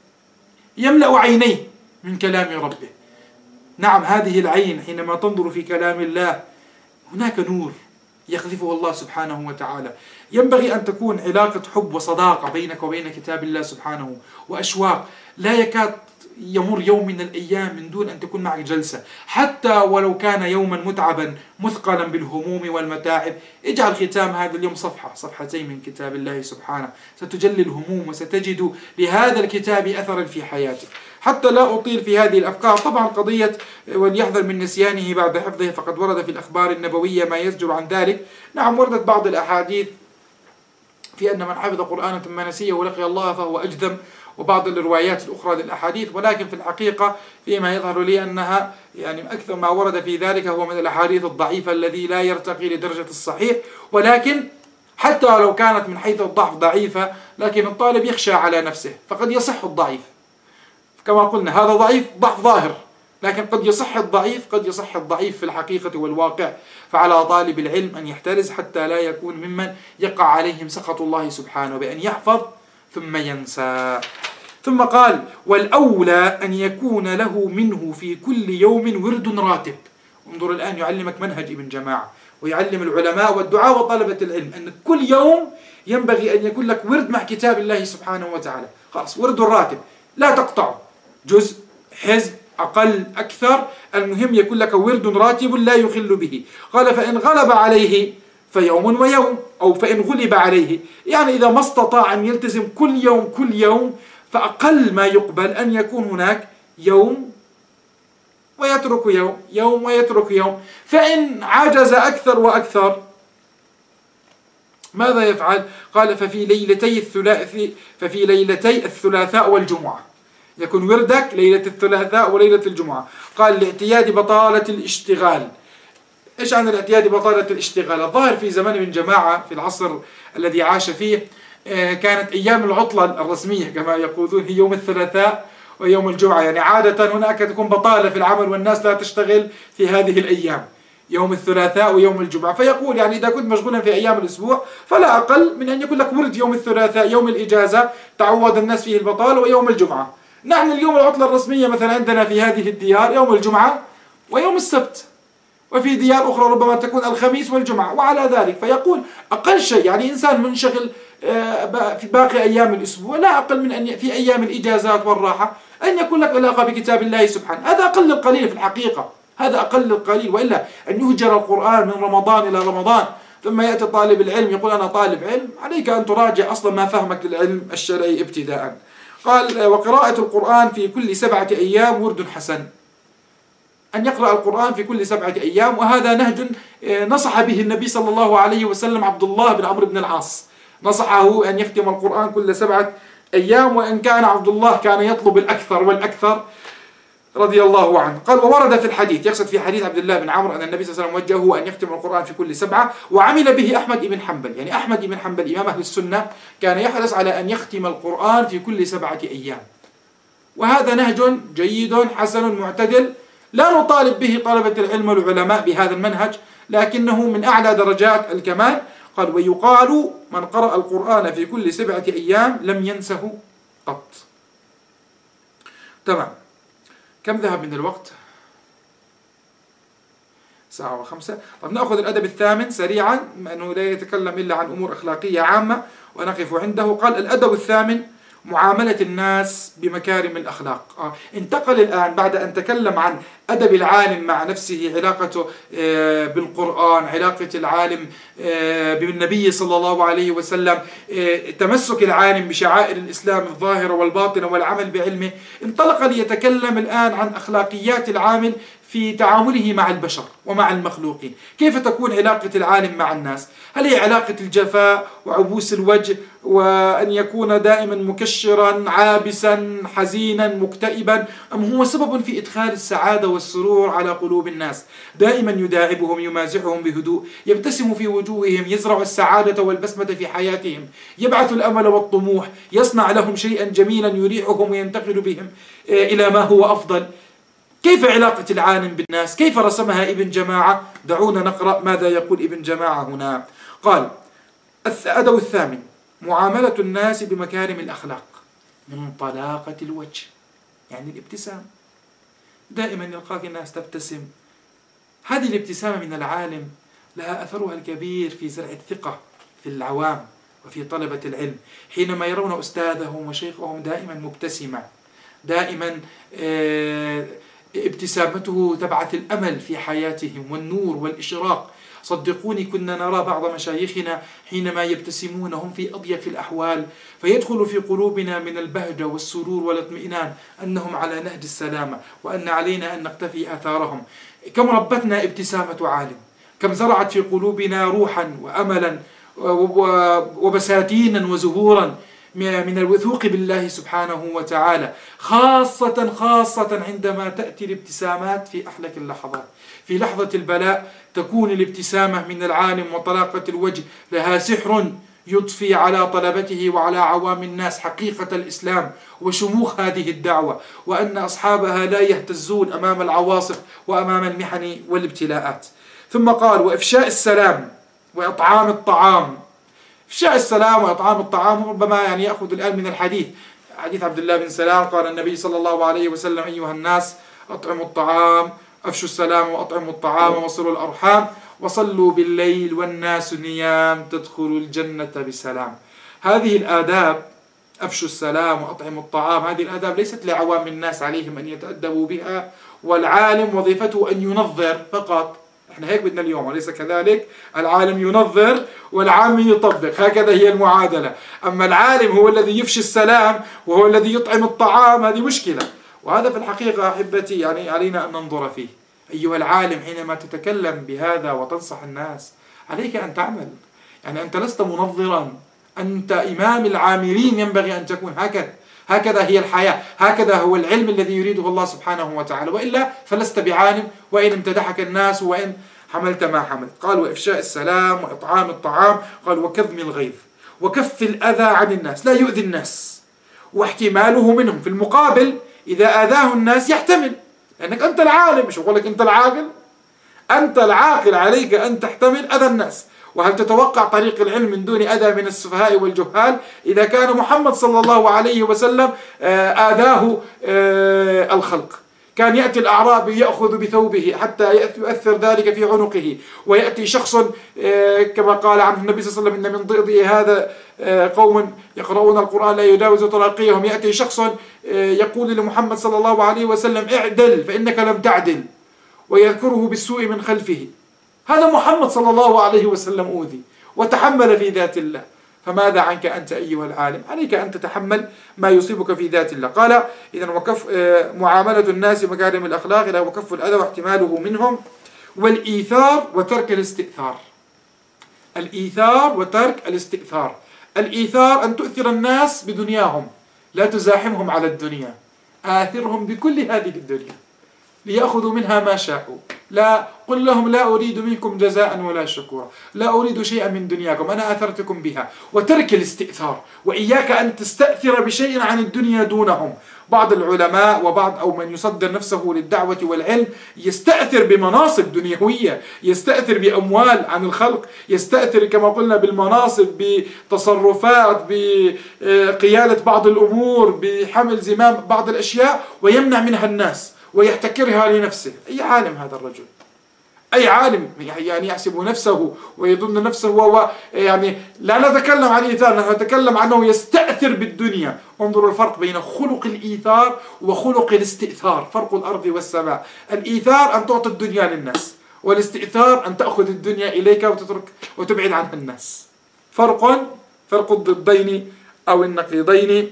يملأ عينيه من كلام ربه. نعم، هذه العين حينما تنظر في كلام الله هناك نور يقذفه الله سبحانه وتعالى. ينبغي أن تكون علاقة حب وصداقة بينك وبين كتاب الله سبحانه، وأشواق. لا يكاد يمر يوم من الأيام من دون أن تكون معك جلسة، حتى ولو كان يوما متعبا مثقلا بالهموم والمتاعب. اجعل ختام هذا اليوم صفحة صفحتين من كتاب الله سبحانه، ستجلي الهموم وستجد لهذا الكتاب أثرا في حياتك. حتى لا أطيل في هذه الأفكار، طبعا قضية وليحذر من نسيانه بعد حفظه، فقد ورد في الأخبار النبوية ما يزجر عن ذلك. نعم، وردت بعض الأحاديث في أن من حفظ قرآنا ثم نسيه ولقي الله فهو أجذم، وبعض الروايات الأخرى للأحاديث، ولكن في الحقيقة فيما يظهر لي أنها يعني أكثر ما ورد في ذلك هو من الأحاديث الضعيفة الذي لا يرتقي لدرجة الصحيح. ولكن حتى لو كانت من حيث الضعف ضعيفة، لكن الطالب يخشى على نفسه، فقد يصح الضعيف كما قلنا، هذا ضعيف ضعف ظاهر، لكن قد يصح الضعيف قد يصح الضعيف في الحقيقة والواقع. فعلى طالب العلم أن يحترز حتى لا يكون ممن يقع عليهم سخط الله سبحانه بأن يحفظ ثم ينسى. ثم قال: والأولى أن يكون له منه في كل يوم ورد راتب. انظر الآن، يعلمك منهج ابن جماعة، ويعلم العلماء والدعاء وطلبة العلم أن كل يوم ينبغي أن يكون لك ورد مع كتاب الله سبحانه وتعالى. خلاص، ورد الراتب لا تقطعه، جزء، حزب، أقل، أكثر، المهم يكون لك ورد راتب لا يخل به. قال: فإن غلب عليه فيوم ويوم، أو فإن غلب عليه، يعني إذا ما استطاع أن يلتزم كل يوم كل يوم، فأقل ما يقبل أن يكون هناك يوم ويترك يوم، يوم ويترك يوم. فإن عجز أكثر وأكثر ماذا يفعل؟ قال: ففي ليلتي الثلاثاء ففي ليلتي الثلاثاء والجمعة يكون وردك ليلة الثلاثاء وليلة الجمعة. قال: لاعتياد بطالة الاشتغال، إيش عن الاعتياد ببطالة الاشتغال؟ الظاهر في زمن ابن جماعة في العصر الذي عاش فيه كانت أيام العطلة الرسمية كما يقولون هي يوم الثلاثاء ويوم الجمعة، يعني عادة هناك تكون بطالة في العمل والناس لا تشتغل في هذه الأيام، يوم الثلاثاء ويوم الجمعة. فيقول يعني إذا كنت مشغولا في أيام الأسبوع فلا أقل من أن يكون لك ورد يوم الثلاثاء، يوم الإجازة تعود الناس فيه البطالة، ويوم الجمعة. نحن اليوم العطلة الرسمية مثلا عندنا في هذه الديار يوم الجمعة ويوم السبت، وفي ديار أخرى ربما تكون الخميس والجمعة وعلى ذلك. فيقول أقل شيء يعني إنسان منشغل في باقي أيام الأسبوع لا أقل من أن في أيام الإجازات والراحة أن يكون لك علاقة بكتاب الله سبحانه. هذا أقل القليل في الحقيقة، هذا أقل القليل. وإلا أن يهجر القرآن من رمضان إلى رمضان ثم يأتي طالب العلم يقول أنا طالب علم، عليك أن تراجع أصلا ما فهمك للعلم الشرعي ابتداء. قال وقراءة القرآن في كل سبعة أيام ورد حسن، أن يقرأ القرآن في كل سبعة أيام، وهذا نهج نصح به النبي صلى الله عليه وسلم عبد الله بن عمرو بن العاص، نصحه أن يختم القرآن كل سبعة أيام، وإن كان عبد الله كان يطلب الأكثر والأكثر رضي الله عنه. قال وورد في الحديث، يقصد في حديث عبد الله بن عمرو أن النبي صلى الله عليه وسلم وجهه أن يختم القرآن في كل سبعة، وعمل به أحمد بن حنبل. يعني أحمد بن حنبل إمام أهل السنة كان يحرص على أن يختم القرآن في كل سبعة أيام، وهذا نهج جيد حسن معتدل، لا نطالب به طلبة العلم والعلماء بهذا المنهج، لكنه من أعلى درجات الكمال. قال ويقال من قرأ القرآن في كل سبعة أيام لم ينسه قط. تمام، كم ذهب من الوقت؟ ساعة وخمسة. طب نأخذ الأدب الثامن سريعا، أنه لا يتكلم إلا عن أمور أخلاقية عامة ونقف عنده. قال الأدب الثامن معاملة الناس بمكارم الأخلاق. آه. انتقل الآن بعد أن تكلم عن أدب العالم مع نفسه، علاقته آه بالقرآن، علاقة العالم آه بالنبي صلى الله عليه وسلم، آه تمسك العالم بشعائر الإسلام الظاهرة والباطنة والعمل بعلمه. انطلق ليتكلم الآن عن أخلاقيات العامل في تعامله مع البشر ومع المخلوقين. كيف تكون علاقة العالم مع الناس؟ هل هي علاقة الجفاء وعبوس الوجه وأن يكون دائما مكشرا عابسا حزينا مكتئبا، أم هو سبب في إدخال السعادة والسرور على قلوب الناس، دائما يداعبهم يمازحهم بهدوء، يبتسم في وجوههم، يزرع السعادة والبسمة في حياتهم، يبعث الأمل والطموح، يصنع لهم شيئا جميلا يريحهم وينتقل بهم إلى ما هو أفضل. كيف علاقة العالم بالناس؟ كيف رسمها ابن جماعة؟ دعونا نقرأ ماذا يقول ابن جماعة هنا. قال الأدب الثامن معاملة الناس بمكارم الأخلاق من طلاقة الوجه، يعني الابتسام، دائما يلقاك الناس تبتسم. هذه الابتسامة من العالم لها أثرها الكبير في زرع الثقة في العوام وفي طلبة العلم، حينما يرون أستاذهم وشيخهم دائما مبتسما، دائما آه ابتسامته تبعث الأمل في حياتهم والنور والإشراق. صدقوني كنا نرى بعض مشايخنا حينما يبتسمون هم في أضيق الأحوال، فيدخل في قلوبنا من البهجة والسرور والاطمئنان أنهم على نهج السلامة، وأن علينا أن نقتفي آثارهم. كم ربتنا ابتسامة عالم، كم زرعت في قلوبنا روحا وأملا وبساتينا وزهورا من الوثوق بالله سبحانه وتعالى، خاصة خاصة عندما تأتي الابتسامات في أحلك اللحظات. في لحظة البلاء تكون الابتسامة من العالم وطلاقة الوجه لها سحر يضفي على طلبته وعلى عوام الناس حقيقة الإسلام وشموخ هذه الدعوة، وأن أصحابها لا يهتزون أمام العواصف وأمام المحن والابتلاءات. ثم قال وإفشاء السلام وإطعام الطعام. إفشاء السلام وإطعام الطعام ربما يعني يأخذ الآن من الحديث، حديث عبد الله بن سلام قال النبي صلى الله عليه وسلم أيها الناس أطعموا الطعام، أفشوا السلام وأطعموا الطعام وصلوا الأرحام وصلوا بالليل والناس نيام تدخلوا الجنة بسلام. هذه الآداب، أفشوا السلام وأطعموا الطعام، هذه الآداب ليست لعوام الناس عليهم أن يتأدبوا بها، والعالم وظيفته أن ينظر فقط. احنا هيك بدنا اليوم، وليس كذلك؟ العالم ينظر والعام يطبق، هكذا هي المعادلة. أما العالم هو الذي يفشي السلام وهو الذي يطعم الطعام، هذه مشكلة. وهذا في الحقيقة أحبتي يعني علينا أن ننظر فيه. أيها العالم حينما تتكلم بهذا وتنصح الناس عليك أن تعمل، يعني أنت لست منظرا، أنت إمام العاملين، ينبغي أن تكون هكذا. هكذا هي الحياة، هكذا هو العلم الذي يريده الله سبحانه وتعالى، وإلا فلست بعالم، وإن امتدحك الناس وإن حملت ما حملت. قال وإفشاء السلام وإطعام الطعام. قال وكظم الغيظ وكف الأذى عن الناس، لا يؤذي الناس، واحتماله منهم. في المقابل إذا آذاه الناس يحتمل، لأنك أنت العالم، مش أقول لك أنت العاقل، أنت العاقل عليك أن تحتمل أذى الناس. وهل تتوقع طريق العلم من دون أذى من السفهاء والجهال؟ إذا كان محمد صلى الله عليه وسلم آذاه الخلق، كان يأتي الأعرابي يأخذ بثوبه حتى يؤثر ذلك في عنقه، ويأتي شخص كما قال عنه النبي صلى الله عليه وسلم إن من ضئضئ هذا قوم يقرؤون القرآن لا يجاوز تراقيهم. يأتي شخص يقول لمحمد صلى الله عليه وسلم اعدل فإنك لم تعدل، ويذكره بالسوء من خلفه. هذا محمد صلى الله عليه وسلم أوذي وتحمل في ذات الله، فماذا عنك أنت أيها العالم؟ عليك أن تتحمل ما يصيبك في ذات الله. قال إذن وكف معاملة الناس مكارم الأخلاق إلى وكف الأذى واحتماله منهم، والإيثار وترك الاستئثار. الإيثار وترك الاستئثار. الإيثار أن تؤثر الناس بدنياهم، لا تزاحمهم على الدنيا، آثرهم بكل هذه الدنيا ليأخذوا منها ما شاءوا. لا قل لهم لا أريد منكم جزاء ولا شكورا، لا أريد شيئا من دنياكم، أنا آثرتكم بها. وترك الاستئثار، وإياك أن تستأثر بشيء عن الدنيا دونهم. بعض العلماء وبعض أو من يصدر نفسه للدعوة والعلم يستأثر بمناصب دنيوية، يستأثر بأموال عن الخلق، يستأثر كما قلنا بالمناصب، بتصرفات، بقيادة بعض الأمور، بحمل زمام بعض الأشياء، ويمنع منها الناس ويحتكرها لنفسه. أي عالم هذا الرجل؟ أي عالم يعني يحسب نفسه ويظن نفسه و يعني لا نتكلم عن الإيثار، نتكلم عنه يستأثر بالدنيا. انظروا الفرق بين خلق الإيثار وخلق الاستئثار، فرق الأرض والسماء. الإيثار أن تعطي الدنيا للناس، والاستئثار أن تأخذ الدنيا إليك وتترك وتبعد عنها الناس. فرق فرق الضدين أو النقيضين.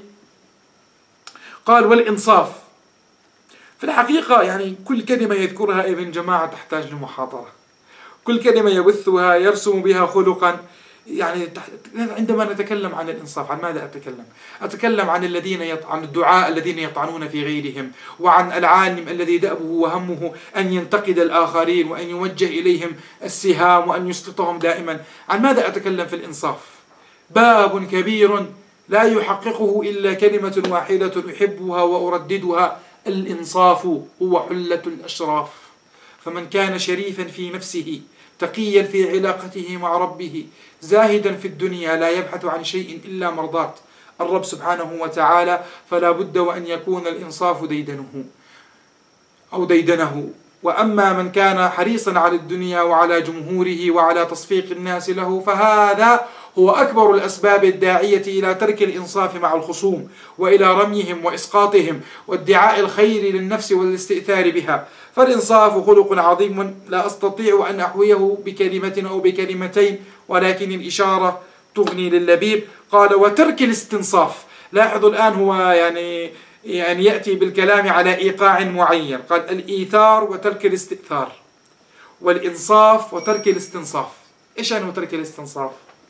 قال والإنصاف. في الحقيقة يعني كل كلمة يذكرها ابن جماعة تحتاج لمحاضرة، كل كلمة يبثها يرسم بها خلقا. يعني عندما نتكلم عن الإنصاف عن ماذا أتكلم؟ أتكلم عن الذين يط... عن الدعاء الذين يطعنون في غيرهم، وعن العالم الذي دأبه وهمه أن ينتقد الآخرين وأن يوجه إليهم السهام وأن يسقطهم دائما. عن ماذا أتكلم في الإنصاف؟ باب كبير لا يحققه إلا كلمة واحدة أحبها وأرددها: الإنصاف هو حلة الأشراف. فمن كان شريفا في نفسه، تقيا في علاقته مع ربه، زاهدا في الدنيا، لا يبحث عن شيء إلا مرضاة الرب سبحانه وتعالى، فلا بد وأن يكون الإنصاف ديدنه أو ديدنه. وأما من كان حريصا على الدنيا وعلى جمهوره وعلى تصفيق الناس له، فهذا هو أكبر الأسباب الداعية إلى ترك الإنصاف مع الخصوم وإلى رميهم وإسقاطهم وادعاء الخير للنفس والاستئثار بها. فالإنصاف خلق عظيم لا أستطيع أن أحويه بكلمة أو بكلمتين، ولكن الإشارة تغني للبيب. قال وترك الاستنصاف. لاحظوا الآن هو يعني يعني يأتي بالكلام على إيقاع معين. قال الإيثار وترك الاستئثار، والإنصاف وترك الاستنصاف. إيش يعني ترك الاستنصاف؟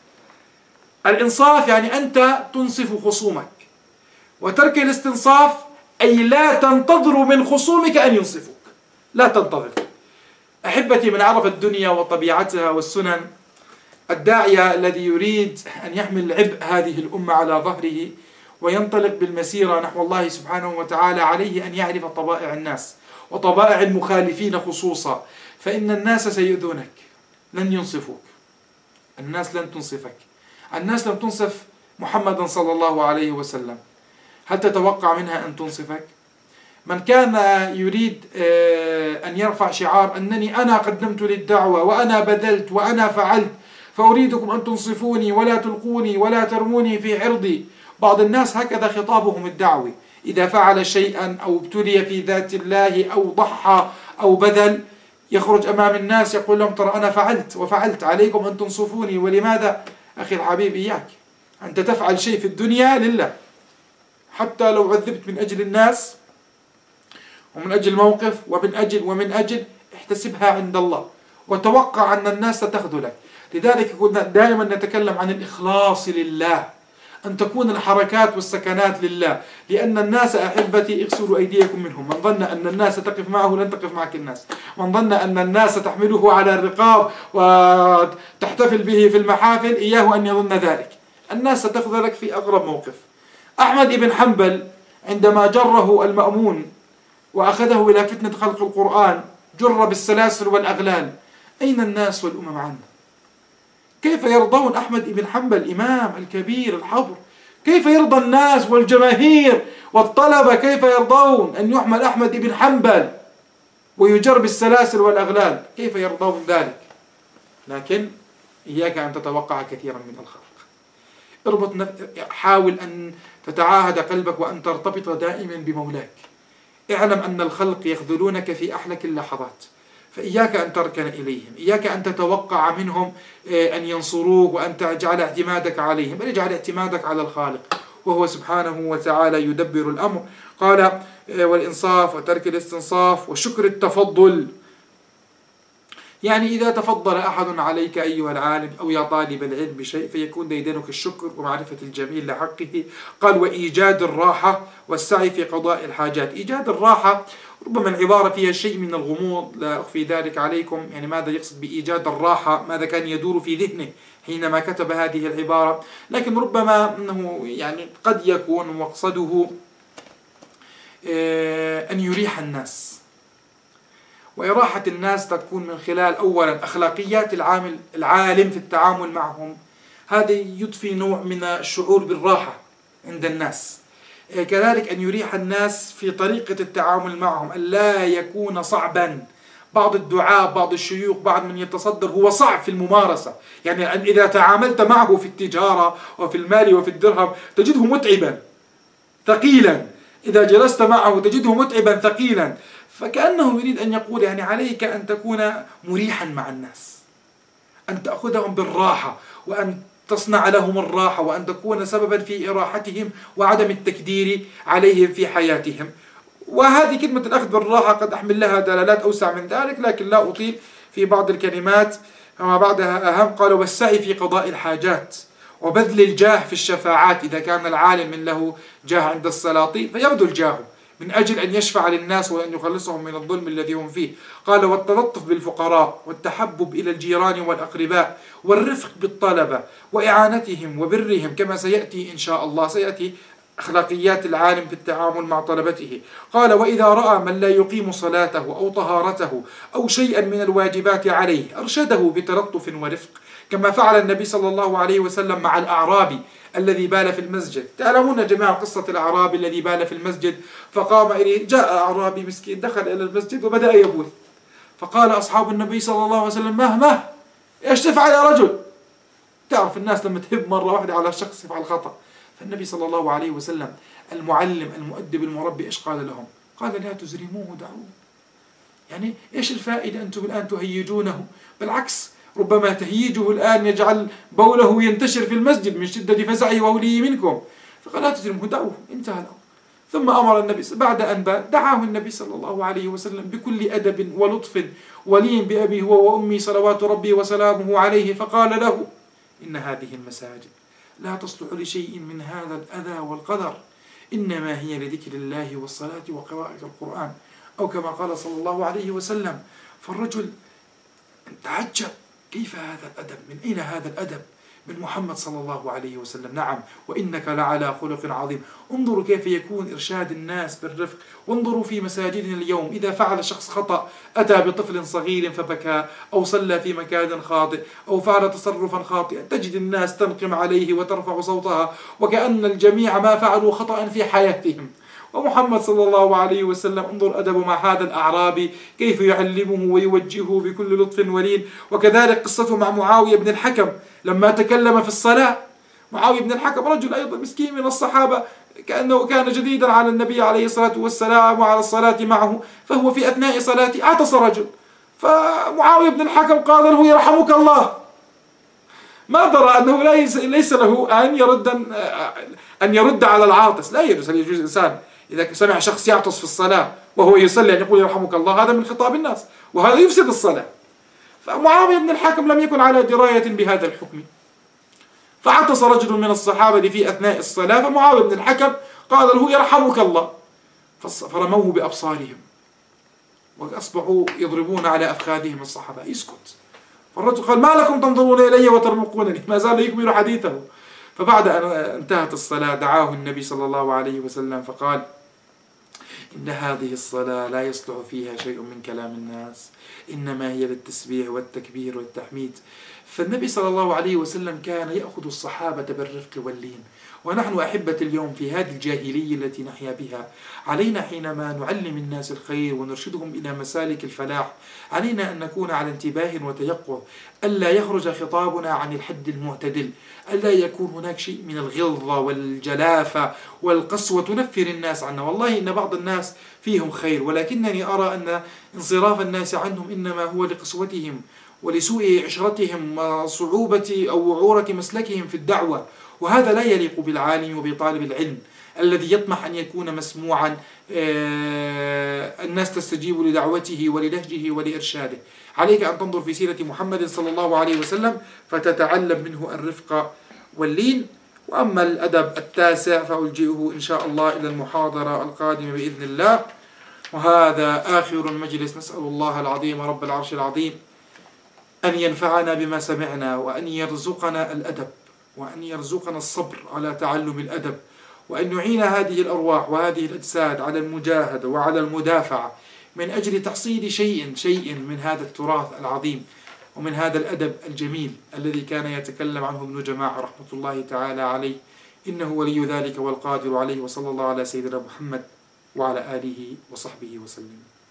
الإنصاف يعني أنت تنصف خصومك، وترك الاستنصاف أي لا تنتظر من خصومك أن ينصفوك، لا تنتظر. أحبتي، من عرف الدنيا وطبيعتها والسنن، الداعية الذي يريد أن يحمل عبء هذه الأمة على ظهره وينطلق بالمسيرة نحو الله سبحانه وتعالى، عليه أن يعرف طبائع الناس وطبائع المخالفين خصوصا. فإن الناس سيؤذونك، لن ينصفوك، الناس لن تنصفك. الناس لم تنصف محمدا صلى الله عليه وسلم، هل تتوقع منها أن تنصفك؟ من كان يريد أن يرفع شعار أنني أنا قدمت للدعوة وأنا بذلت وأنا فعلت، فأريدكم أن تنصفوني ولا تلقوني ولا ترموني في عرضي. بعض الناس هكذا خطابهم الدعوي، إذا فعل شيئا أو ابتلي في ذات الله أو ضحى أو بذل، يخرج أمام الناس يقول لهم ترى أنا فعلت وفعلت، عليكم أن تنصفوني. ولماذا؟ أخي الحبيب، إياك أنت تفعل شيء في الدنيا لله، حتى لو عذبت من أجل الناس ومن أجل موقف ومن أجل ومن أجل احتسبها عند الله، وتوقع أن الناس ستخذلك. لذلك كنا دائما نتكلم عن الإخلاص لله، أن تكون الحركات والسكنات لله، لأن الناس أحبتي اغسلوا أيديكم منهم. من ظن أن الناس تقف معه لن تقف معك الناس، من ظن أن الناس تحمله على الرقاب وتحتفل به في المحافل إياه أن يظن ذلك. الناس ستخذلك في أغرب موقف. أحمد بن حنبل عندما جره المأمون وأخذه إلى فتنة خلق القرآن جر بالسلاسل والأغلال، أين الناس والأمم عنه؟ كيف يرضون أحمد بن حنبل الإمام الكبير الحبر؟ كيف يرضى الناس والجماهير والطلبة؟ كيف يرضون أن يحمل أحمد بن حنبل ويجر بالسلاسل والأغلال؟ كيف يرضون ذلك؟ لكن إياك أن تتوقع كثيرا من الخلق. اربط نف... حاول أن تتعاهد قلبك وأن ترتبط دائما بمولاك. اعلم أن الخلق يخذلونك في أحلك اللحظات، فإياك أن تركن إليهم، إياك أن تتوقع منهم أن ينصروك وأن تجعل اعتمادك عليهم، بل اجعل اعتمادك على الخالق وهو سبحانه وتعالى يدبر الأمر. قال والإنصاف وترك الاستنصاف وشكر التفضل، يعني إذا تفضل أحد عليك أيها العالم أو يا طالب العلم بشيء فيكون ديدنك الشكر ومعرفة الجميل لحقه. قال وإيجاد الراحة والسعي في قضاء الحاجات. إيجاد الراحة ربما العبارة فيها شيء من الغموض، لا أخفي ذلك عليكم، يعني ماذا يقصد بإيجاد الراحة، ماذا كان يدور في ذهنه حينما كتب هذه العبارة، لكن ربما أنه يعني قد يكون مقصده أن يريح الناس. وإراحة الناس تكون من خلال أولا أخلاقيات العامل العالم في التعامل معهم، هذا يضفي نوع من الشعور بالراحة عند الناس. كذلك أن يريح الناس في طريقة التعامل معهم، أن لا يكون صعبا. بعض الدعاء بعض الشيوخ بعض من يتصدر هو صعب في الممارسة، يعني إذا تعاملت معه في التجارة وفي المال وفي الدرهم تجده متعبا ثقيلا، إذا جلست معه تجده متعبا ثقيلا، فكأنه يريد أن يقول يعني عليك أن تكون مريحا مع الناس، أن تأخذهم بالراحة وأن تصنع لهم الراحة وأن تكون سببا في إراحتهم وعدم التكدير عليهم في حياتهم. وهذه كلمة الأخذ بالراحة قد أحمل لها دلالات أوسع من ذلك، لكن لا أطيل في بعض الكلمات. فما بعدها أهم. قال والسعي في قضاء الحاجات وبذل الجاه في الشفاعات، إذا كان العالم من له جاه عند السلاطين فيبذل جاهه من أجل أن يشفع للناس وأن يخلصهم من الظلم الذي هم فيه. قال والتلطف بالفقراء والتحبب إلى الجيران والأقرباء والرفق بالطلبة وإعانتهم وبرهم، كما سيأتي إن شاء الله، سيأتي أخلاقيات العالم في التعامل مع طلبته. قال وإذا رأى من لا يقيم صلاته أو طهارته أو شيئا من الواجبات عليه أرشده بتلطف ورفق، كما فعل النبي صلى الله عليه وسلم مع الأعرابي الذي بال في المسجد. تعلمون جماعة قصة الأعرابي الذي بال في المسجد، فقام إليه جاء أعرابي مسكين دخل إلى المسجد وبدأ يبول، فقال أصحاب النبي صلى الله عليه وسلم مه مه إيش تفعل يا رجل؟ تعرف الناس لما تهب مرة واحدة على شخص يفعل خطأ. فالنبي صلى الله عليه وسلم المعلم المؤدب المربي إيش قال لهم؟ قال لا تزرموه دعوه. يعني إيش الفائدة أنتم الآن تهيجونه؟ بالعكس ربما تهييجه الآن يجعل بوله ينتشر في المسجد من شدة فزعه ووليه منكم. فقال لا تزرموه دعوه، انتهى الأمر. ثم أمر النبي بعد أن بات دعاه النبي صلى الله عليه وسلم بكل أدب ولطف ولين بأبي هو وأمي صلوات ربي وسلامه عليه، فقال له إن هذه المساجد لا تصلح لشيء من هذا الأذى والقدر، إنما هي لذكر الله والصلاة وقراءة القرآن، أو كما قال صلى الله عليه وسلم. فالرجل تعجب كيف هذا الأدب؟ من أين هذا الأدب؟ من محمد صلى الله عليه وسلم. نعم وإنك لعلى خلق عظيم. انظروا كيف يكون إرشاد الناس بالرفق. وانظروا في مساجدنا اليوم إذا فعل شخص خطأ أتى بطفل صغير فبكى، أو صلى في مكان خاطئ، أو فعل تصرفا خاطئا، تجد الناس تنقم عليه وترفع صوتها وكأن الجميع ما فعلوا خطأ في حياتهم. ومحمد صلى الله عليه وسلم انظر أدبه مع هذا الأعرابي كيف يعلمه ويوجهه بكل لطف ولين. وكذلك قصته مع معاوية بن الحكم لما تكلم في الصلاة. معاوية بن الحكم رجل أيضا مسكين من الصحابة، كأنه كان جديدا على النبي عليه الصلاة والسلام وعلى الصلاة معه، فهو في أثناء صلاته عطس رجل، فمعاوية بن الحكم قال له يرحمك الله. ما درى أنه ليس له أن يرد أن يرد على العاطس. لا يجوز أن يجوز إنسان إذا سمع شخص يعطس في الصلاة وهو يصلي أن يقول يرحمك الله، هذا من خطاب الناس وهذا يفسد الصلاة. فمعاوية بن الحكم لم يكن على دراية بهذا الحكم، فعطس رجل من الصحابة في أثناء الصلاة، فمعاوية بن الحكم قال له يرحمك الله، فرموه بأبصارهم وأصبحوا يضربون على أفخاذهم الصحابة. يسكت. فالرجل قال ما لكم تنظرون إلي وترمقونني؟ ما زال يكمل حديثه. فبعد أن انتهت الصلاة دعاه النبي صلى الله عليه وسلم فقال إن هذه الصلاة لا يصلح فيها شيء من كلام الناس، إنما هي للتسبيح والتكبير والتحميد. فالنبي صلى الله عليه وسلم كان يأخذ الصحابة بالرفق واللين. ونحن أحبة اليوم في هذه الجاهلية التي نحيا بها، علينا حينما نعلم الناس الخير ونرشدهم إلى مسالك الفلاح، علينا أن نكون على انتباه وتيقظ، ألا يخرج خطابنا عن الحد المعتدل، ألا يكون هناك شيء من الغلظة والجلافة والقسوة تنفر الناس عنا. والله إن بعض الناس فيهم خير، ولكنني أرى أن انصراف الناس عنهم إنما هو لقسوتهم ولسوء عشرتهم وصعوبة أو وعورة مسلكهم في الدعوة، وهذا لا يليق بالعالم وبطالب العلم الذي يطمح أن يكون مسموعا، الناس تستجيب لدعوته ولنهجه ولإرشاده. عليك أن تنظر في سيرة محمد صلى الله عليه وسلم فتتعلم منه الرفق واللين. وأما الأدب التاسع فألجئه إن شاء الله إلى المحاضرة القادمة بإذن الله. وهذا آخر المجلس، نسأل الله العظيم رب العرش العظيم أن ينفعنا بما سمعنا، وأن يرزقنا الأدب، وأن يرزقنا الصبر على تعلم الأدب، وأن يعين هذه الأرواح وهذه الأجساد على المجاهدة وعلى المدافعة من أجل تحصيل شيء شيء من هذا التراث العظيم ومن هذا الأدب الجميل الذي كان يتكلم عنه ابن جماعة رحمة الله تعالى عليه. إنه ولي ذلك والقادر عليه. وصلى الله على سيدنا محمد وعلى آله وصحبه وسلم.